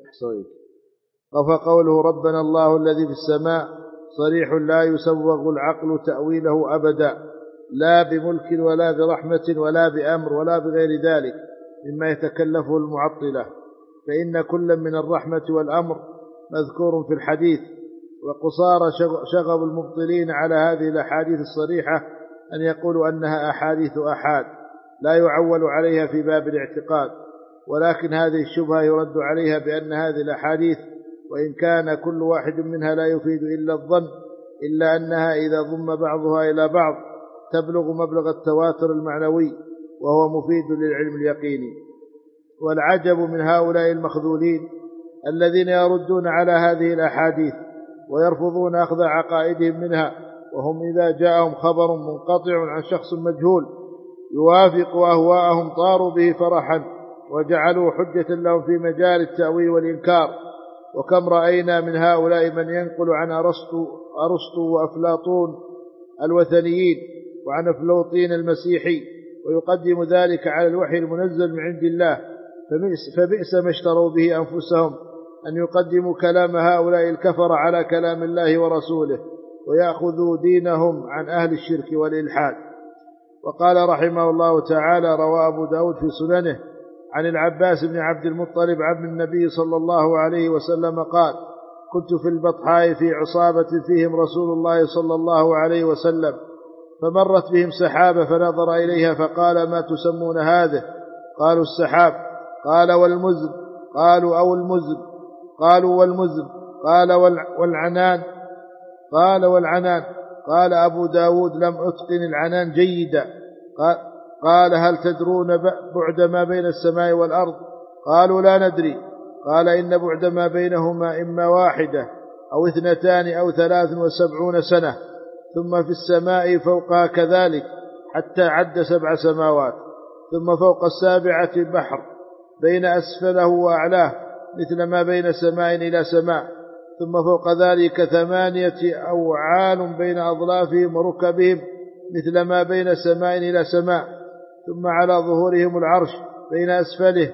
فقوله ربنا الله الذي في السماء صريح لا يسوغ العقل تأويله أبدا لا بملك ولا برحمة ولا بأمر ولا بغير ذلك مما يتكلفه المعطلة. فإن كل من الرحمة والأمر مذكور في الحديث وقصار شغب المبطلين على هذه الأحاديث الصريحة أن يقولوا أنها أحاديث أحاد لا يعول عليها في باب الاعتقاد، ولكن هذه الشبهة يرد عليها بأن هذه الأحاديث وإن كان كل واحد منها لا يفيد إلا الظن، إلا أنها إذا ضم بعضها إلى بعض تبلغ مبلغ التواتر المعنوي، وهو مفيد للعلم اليقيني. والعجب من هؤلاء المخذولين الذين يردون على هذه الأحاديث ويرفضون أخذ عقائدهم منها، وهم إذا جاءهم خبر منقطع عن شخص مجهول يوافق أهواءهم طاروا به فرحا وجعلوا حجة لهم في مجال التأويل والإنكار. وكم رأينا من هؤلاء من ينقل عن أرسطو وأفلاطون الوثنيين وعن أفلاطين المسيحي ويقدم ذلك على الوحي المنزل من عند الله، فبئس ما اشتروا به أنفسهم أن يقدموا كلام هؤلاء الكفر على كلام الله ورسوله ويأخذوا دينهم عن أهل الشرك والإلحاد. وقال رحمه الله تعالى: روى أبو داود في سننه عن العباس بن عبد المطلب عم النبي صلى الله عليه وسلم قال: كنت في البطحاء في عصابة فيهم رسول الله صلى الله عليه وسلم، فمرت بهم سحابة فنظر إليها فقال: ما تسمون هذه؟ قالوا: السحاب. قال: والمزن؟ قالوا: أو المزن. قالوا: والمزن. قال: والعنان. قال: والعنان. قال أبو داود: لم أتقن العنان جيدا. قال: هل تدرون بعد ما بين السماء والأرض؟ قالوا: لا ندري. قال: إن بعد ما بينهما إما 1 أو 2 أو 73 سنة، ثم في السماء فوقها كذلك حتى عد 7 سماوات، ثم فوق السابعة البحر بين أسفله وأعلاه مثل ما بين سماء إلى سماء، ثم فوق ذلك 8 أوعال بين أظلافهم وركبهم مثل ما بين سماء إلى سماء، ثم على ظهورهم العرش بين أسفله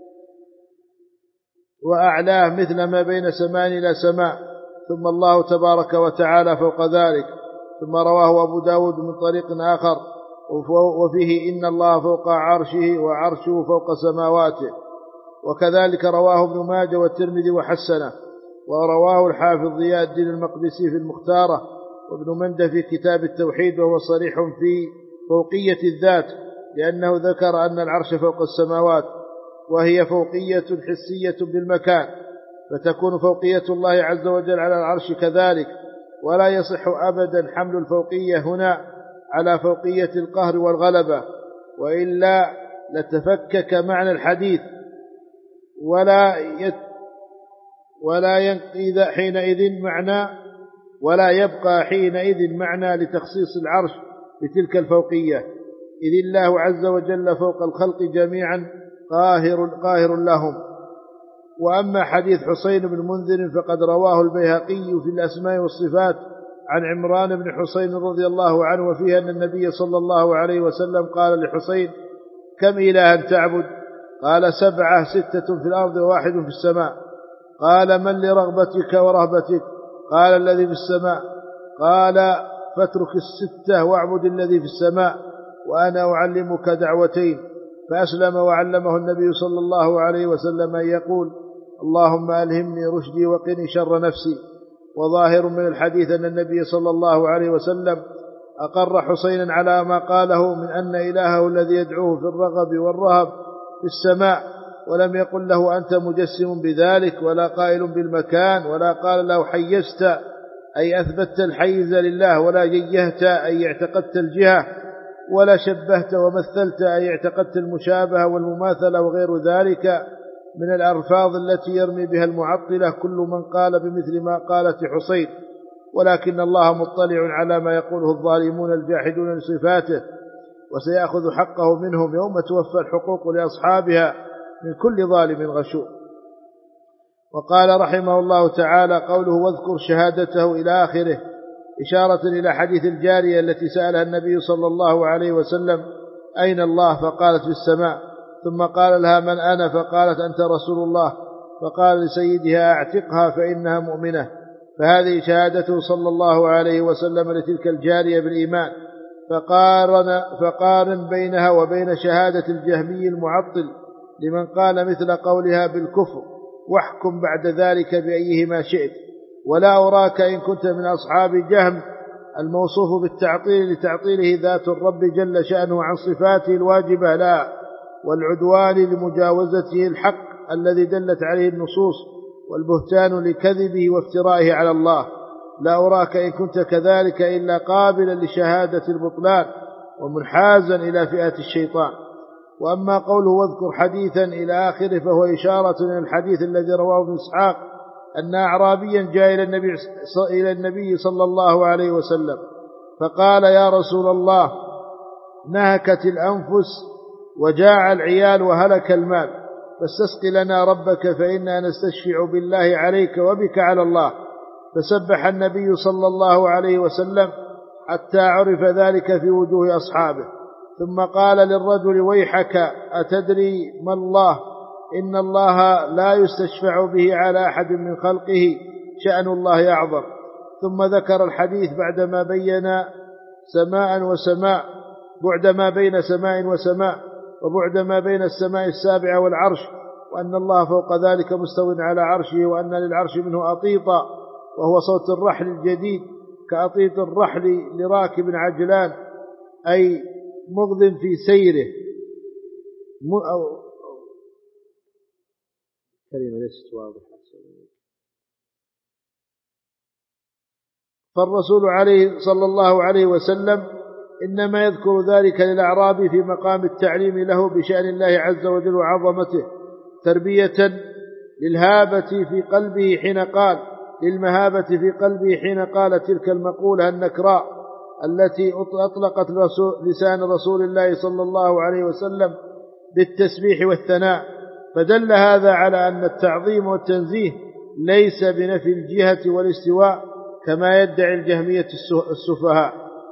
وأعلاه مثل ما بين سماء إلى سماء، ثم الله تبارك وتعالى فوق ذلك. ثم رواه أبو داود من طريق آخر وفيه: إن الله فوق عرشه وعرشه فوق سماواته. وكذلك رواه ابن ماجه والترمذي وحسنه، ورواه الحافظ ضياء الدين المقدسي في المختارة، وابن منده في كتاب التوحيد، وهو صريح في فوقية الذات، لأنه ذكر أن العرش فوق السماوات، وهي فوقية حسية بالمكان، فتكون فوقية الله عز وجل على العرش كذلك. ولا يصح أبدا حمل الفوقية هنا على فوقية القهر والغلبة، وإلا لتفكك معنى الحديث ولا يبقى حينئذ معنى لتخصيص العرش بتلك الفوقية، إذ الله عز وجل فوق الخلق جميعا قاهر لهم. وأما حديث حسين بن منذر فقد رواه البيهقي في الأسماء والصفات عن عمران بن حسين رضي الله عنه، وفيه أن النبي صلى الله عليه وسلم قال لحسين: كم إلها تعبد؟ قال: 7، 6 في الأرض و1 في السماء. قال: من لرغبتك ورهبتك؟ قال: الذي في السماء. قال: فاترك 6 واعبد الذي في السماء، وأنا أعلمك دعوتين. فأسلم وعلمه النبي صلى الله عليه وسلم أن يقول: اللهم ألهمني رشدي وقني شر نفسي. وظاهر من الحديث أن النبي صلى الله عليه وسلم أقر حسينا على ما قاله من أن إلهه الذي يدعوه في الرغب والرهب في السماء، ولم يقل له أنت مجسم بذلك، ولا قائل بالمكان، ولا قال له حيزت أي أثبتت الحيز لله، ولا جيهت أي اعتقدت الجهة، ولا شبهت ومثلت أي اعتقدت المشابهة والمماثلة وغير ذلك من الألفاظ التي يرمي بها المعطلة كل من قال بمثل ما قالت حسين. ولكن الله مطلع على ما يقوله الظالمون الجاحدون لصفاته، وسيأخذ حقه منهم يوم توفى الحقوق لأصحابها من كل ظالم غشوم. وقال رحمه الله تعالى: قوله واذكر شهادته إلى آخره إشارة إلى حديث الجارية التي سألها النبي صلى الله عليه وسلم: أين الله؟ فقالت: في السماء. ثم قال لها: من أنا؟ فقالت: أنت رسول الله. فقال لسيدها: أعتقها فإنها مؤمنة. فهذه شهادته صلى الله عليه وسلم لتلك الجارية بالإيمان. فقارن بينها وبين شهادة الجهمي المعطل لمن قال مثل قولها بالكفر، واحكم بعد ذلك بأيهما شئت. ولا أراك إن كنت من أصحاب جهم الموصوف بالتعطيل لتعطيله ذات الرب جل شأنه عن صفاته الواجبة لا، والعدوان لمجاوزته الحق الذي دلت عليه النصوص، والبهتان لكذبه وافترائه على الله. لا أراك إن كنت كذلك إلا قابلا لشهادة البطلان ومنحازا إلى فئة الشيطان. وأما قوله واذكر حديثا إلى آخره فهو إشارة إلى الحديث الذي رواه ابن إسحاق أن أعرابيا جاء إلى النبي صلى الله عليه وسلم فقال يا رسول الله نهكت الأنفس وجاع العيال وهلك المال، فاستسق لنا ربك فإنا نستشفع بالله عليك وبك على الله. فسبح النبي صلى الله عليه وسلم حتى عرف ذلك في وجوه أصحابه، ثم قال للرجل ويحك أتدري ما الله؟ إن الله لا يستشفع به على أحد من خلقه، شأن الله أعظم. ثم ذكر الحديث بعدما بين سماء وسماء، بعد ما بين سماء وسماء، وبعد ما بين السماء السابعة والعرش، وأن الله فوق ذلك مستو على عرشه، وأن للعرش منه أطيطا وهو صوت الرحل الجديد كأطيط الرحل لراكب عجلان، أي مغض في سيره. كلمة ليست واضحة. فالرسول عليه صلى الله عليه وسلم إنما يذكر ذلك للأعرابي في مقام التعليم له بشأن الله عز وجل وعظمته، تربية للهابة في قلبه حين قال للمهابة في قلبه حين قال تلك المقولة النكراء التي أطلقت لسان رسول الله صلى الله عليه وسلم بالتسبيح والثناء. فدل هذا على أن التعظيم والتنزيه ليس بنفي الجهة والاستواء كما يدعي الجهمية السفهاء.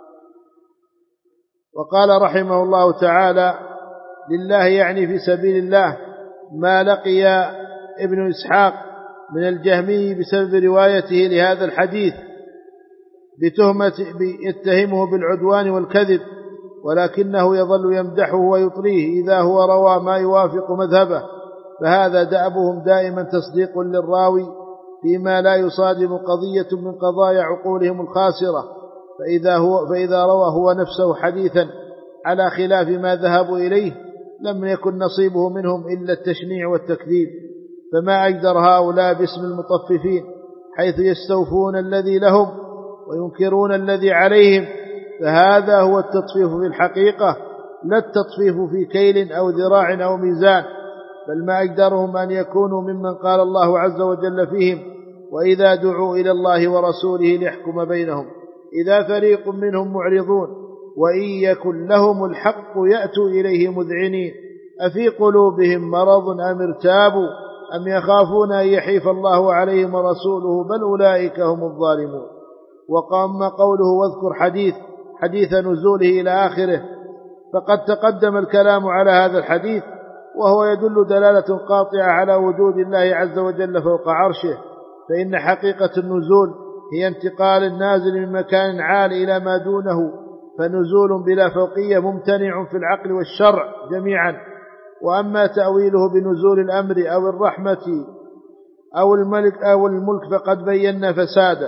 وقال رحمه الله تعالى لله يعني في سبيل الله ما لقي ابن إسحاق من الجهمي بسبب روايته لهذا الحديث بتهمة يتهمه بالعدوان والكذب، ولكنه يظل يمدحه ويطريه إذا هو روى ما يوافق مذهبه، فهذا دأبهم دائما تصديق للراوي فيما لا يصادم قضية من قضايا عقولهم الخاسرة، فإذا روى هو نفسه حديثا على خلاف ما ذهبوا إليه لم يكن نصيبه منهم إلا التشنيع والتكذيب. فما أقدر هؤلاء باسم المطففين حيث يستوفون الذي لهم وينكرون الذي عليهم، فهذا هو التطفيف في الحقيقة، لا التطفيف في كيل أو ذراع أو ميزان، بل ما أقدرهم أن يكونوا ممن قال الله عز وجل فيهم وإذا دعوا إلى الله ورسوله ليحكم بينهم إذا فريق منهم معرضون وإن يكن لهم الحق يأتوا إليه مذعنين أفي قلوبهم مرض أم ارتابوا أم يخافون أن يحيف الله عليهم ورسوله بل أولئك هم الظالمون. وقام قوله واذكر حديث نزوله إلى آخره، فقد تقدم الكلام على هذا الحديث وهو يدل دلالة قاطعة على وجود الله عز وجل فوق عرشه، فإن حقيقة النزول هي انتقال النازل من مكان عال إلى ما دونه، فنزول بلا فوقية ممتنع في العقل والشرع جميعا. وأما تأويله بنزول الأمر أو الرحمة أو الملك فقد بينا فساده.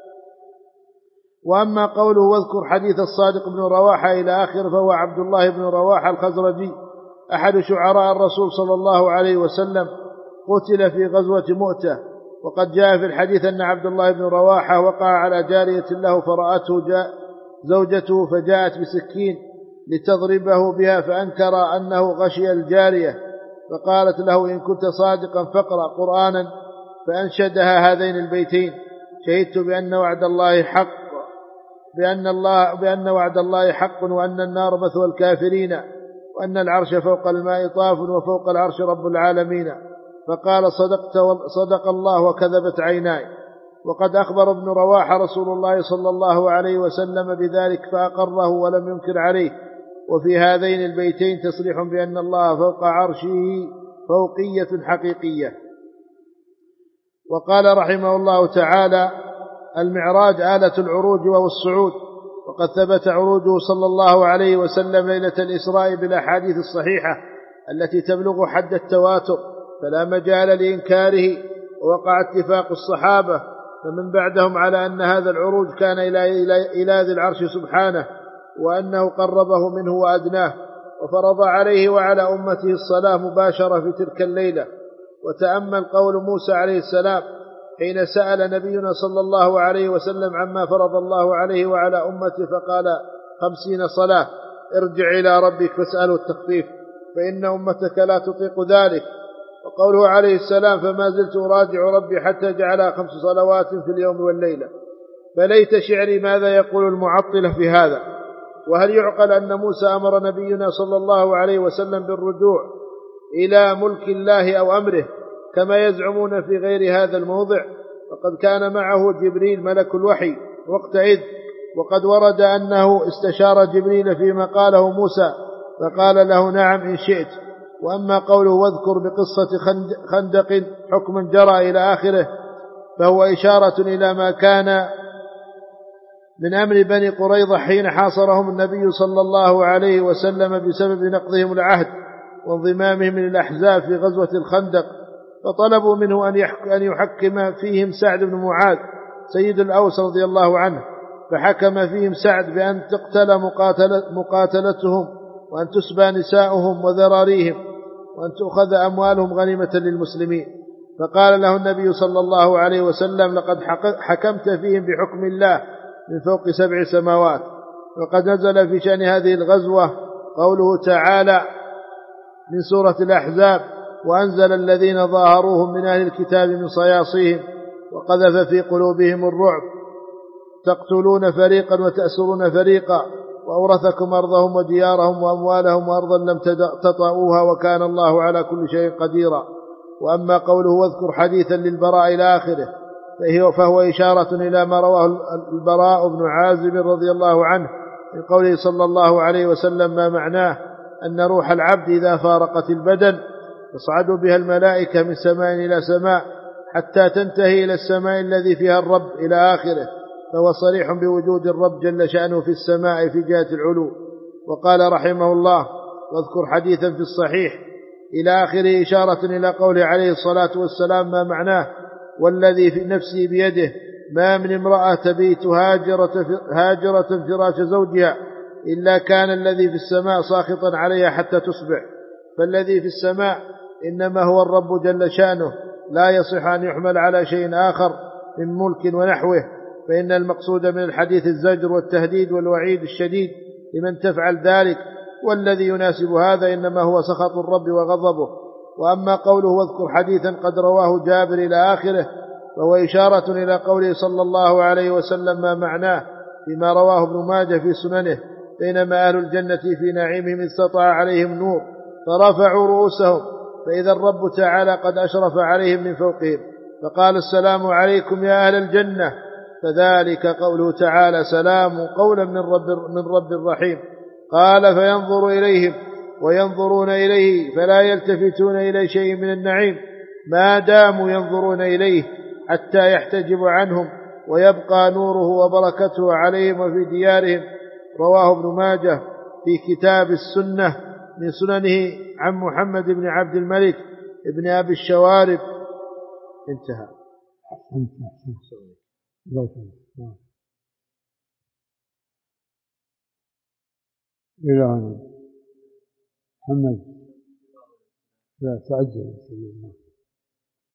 وأما قوله واذكر حديث الصادق بن رواحة إلى آخر فهو عبد الله بن رواحة الخزرجي أحد شعراء الرسول صلى الله عليه وسلم، قتل في غزوة مؤتة. وقد جاء في الحديث أن عبد الله بن رواحة وقع على جارية له فرأته زوجته فجاءت بسكين لتضربه بها فأنكر أنه غشي الجارية، فقالت له إن كنت صادقا فاقرأ قرآنا، فأنشدها هذين البيتين: شهدت بأن وعد الله حق وأن النار مثوى الكافرين وأن العرش فوق الماء طاف وفوق العرش رب العالمين. فقال صدق الله وكذبت عيناي. وقد أخبر ابن رواحة رسول الله صلى الله عليه وسلم بذلك فأقره ولم ينكر عليه. وفي هذين البيتين تصريح بأن الله فوق عرشه فوقية حقيقية. وقال رحمه الله تعالى: المعراج آلة العروج وهو الصعود، وقد ثبت عروجه صلى الله عليه وسلم ليلة الإسراء بالأحاديث الصحيحة التي تبلغ حد التواتر، فلا مجال لإنكاره. ووقع اتفاق الصحابة فمن بعدهم على أن هذا العروج كان إلى ذي العرش سبحانه، وأنه قربه منه وأدناه، وفرض عليه وعلى أمته الصلاة مباشرة في تلك الليلة. وتأمل قول موسى عليه السلام حين سأل نبينا صلى الله عليه وسلم عما فرض الله عليه وعلى أمته فقال 50 صلاة، ارجع إلى ربك فاسأله التخفيف فإن أمتك لا تطيق ذلك. وقوله عليه السلام فما زلت أراجع ربي حتى جعلها 5 صلوات في اليوم والليلة. فليت شعري ماذا يقول المعطلة في هذا. وهل يعقل أن موسى أمر نبينا صلى الله عليه وسلم بالرجوع إلى ملك الله أو أمره كما يزعمون في غير هذا الموضع؟ وقد كان معه جبريل ملك الوحي وقتئذ، وقد ورد أنه استشار جبريل فيما قاله موسى فقال له نعم إن شئت. وأما قوله واذكر بقصة خندق حكم جرى إلى آخره فهو إشارة إلى ما كان من أمر بني قريظة حين حاصرهم النبي صلى الله عليه وسلم بسبب نقضهم العهد وانضمامهم للأحزاب في غزوة الخندق، فطلبوا منه أن يحكم فيهم سعد بن معاذ سيد الأوس رضي الله عنه، فحكم فيهم سعد بأن تقتل مقاتلتهم وأن تسبى نساؤهم وذراريهم وأن تؤخذ أموالهم غنيمة للمسلمين. فقال له النبي صلى الله عليه وسلم لقد حكمت فيهم بحكم الله من فوق 7 سماوات. وقد نزل في شأن هذه الغزوة قوله تعالى من سورة الأحزاب وأنزل الذين ظاهروهم من أهل الكتاب من صياصيهم وقذف في قلوبهم الرعب تقتلون فريقا وتأسرون فريقا وأورثكم أرضهم وديارهم وأموالهم وأرضا لم تطئوها وكان الله على كل شيء قديرا. وأما قوله واذكر حديثا للبراء إلى آخره فهو إشارة إلى ما رواه البراء بن عازب رضي الله عنه من قوله صلى الله عليه وسلم ما معناه أن روح العبد إذا فارقت البدن تصعد بها الملائكة من سماء إلى سماء حتى تنتهي إلى السماء الذي فيها الرب إلى آخره، فهو صريح بوجود الرب جل شأنه في السماء في جهة العلو. وقال رحمه الله واذكر حديثا في الصحيح إلى آخره إشارة إلى قوله عليه الصلاة والسلام ما معناه والذي في نفسي بيده ما من امرأة تبيت هاجرة فراش زوجها إلا كان الذي في السماء ساخطا عليها حتى تصبح. فالذي في السماء إنما هو الرب جل شأنه، لا يصح أن يحمل على شيء آخر من ملك ونحوه، فإن المقصود من الحديث الزجر والتهديد والوعيد الشديد لمن تفعل ذلك، والذي يناسب هذا إنما هو سخط الرب وغضبه. وأما قوله واذكر حديثا قد رواه جابر إلى آخره فهو إشارة إلى قوله صلى الله عليه وسلم ما معناه فيما رواه ابن ماجه في سننه بينما أهل الجنة في نعيمهم إذ سطع عليهم نور فرفعوا رؤوسهم فإذا الرب تعالى قد أشرف عليهم من فوقهم فقال السلام عليكم يا أهل الجنة، فذلك قوله تعالى سلام قولا من رب رحيم. قال فينظر إليهم وينظرون إليه فلا يلتفتون إلى شيء من النعيم ما داموا ينظرون إليه حتى يحتجب عنهم ويبقى نوره وبركته عليهم وفي ديارهم. رواه ابن ماجه في كتاب السنة من سننه عن محمد بن عبد الملك ابن أبي الشوارب. انتهى. إلى محمد لا تعجل.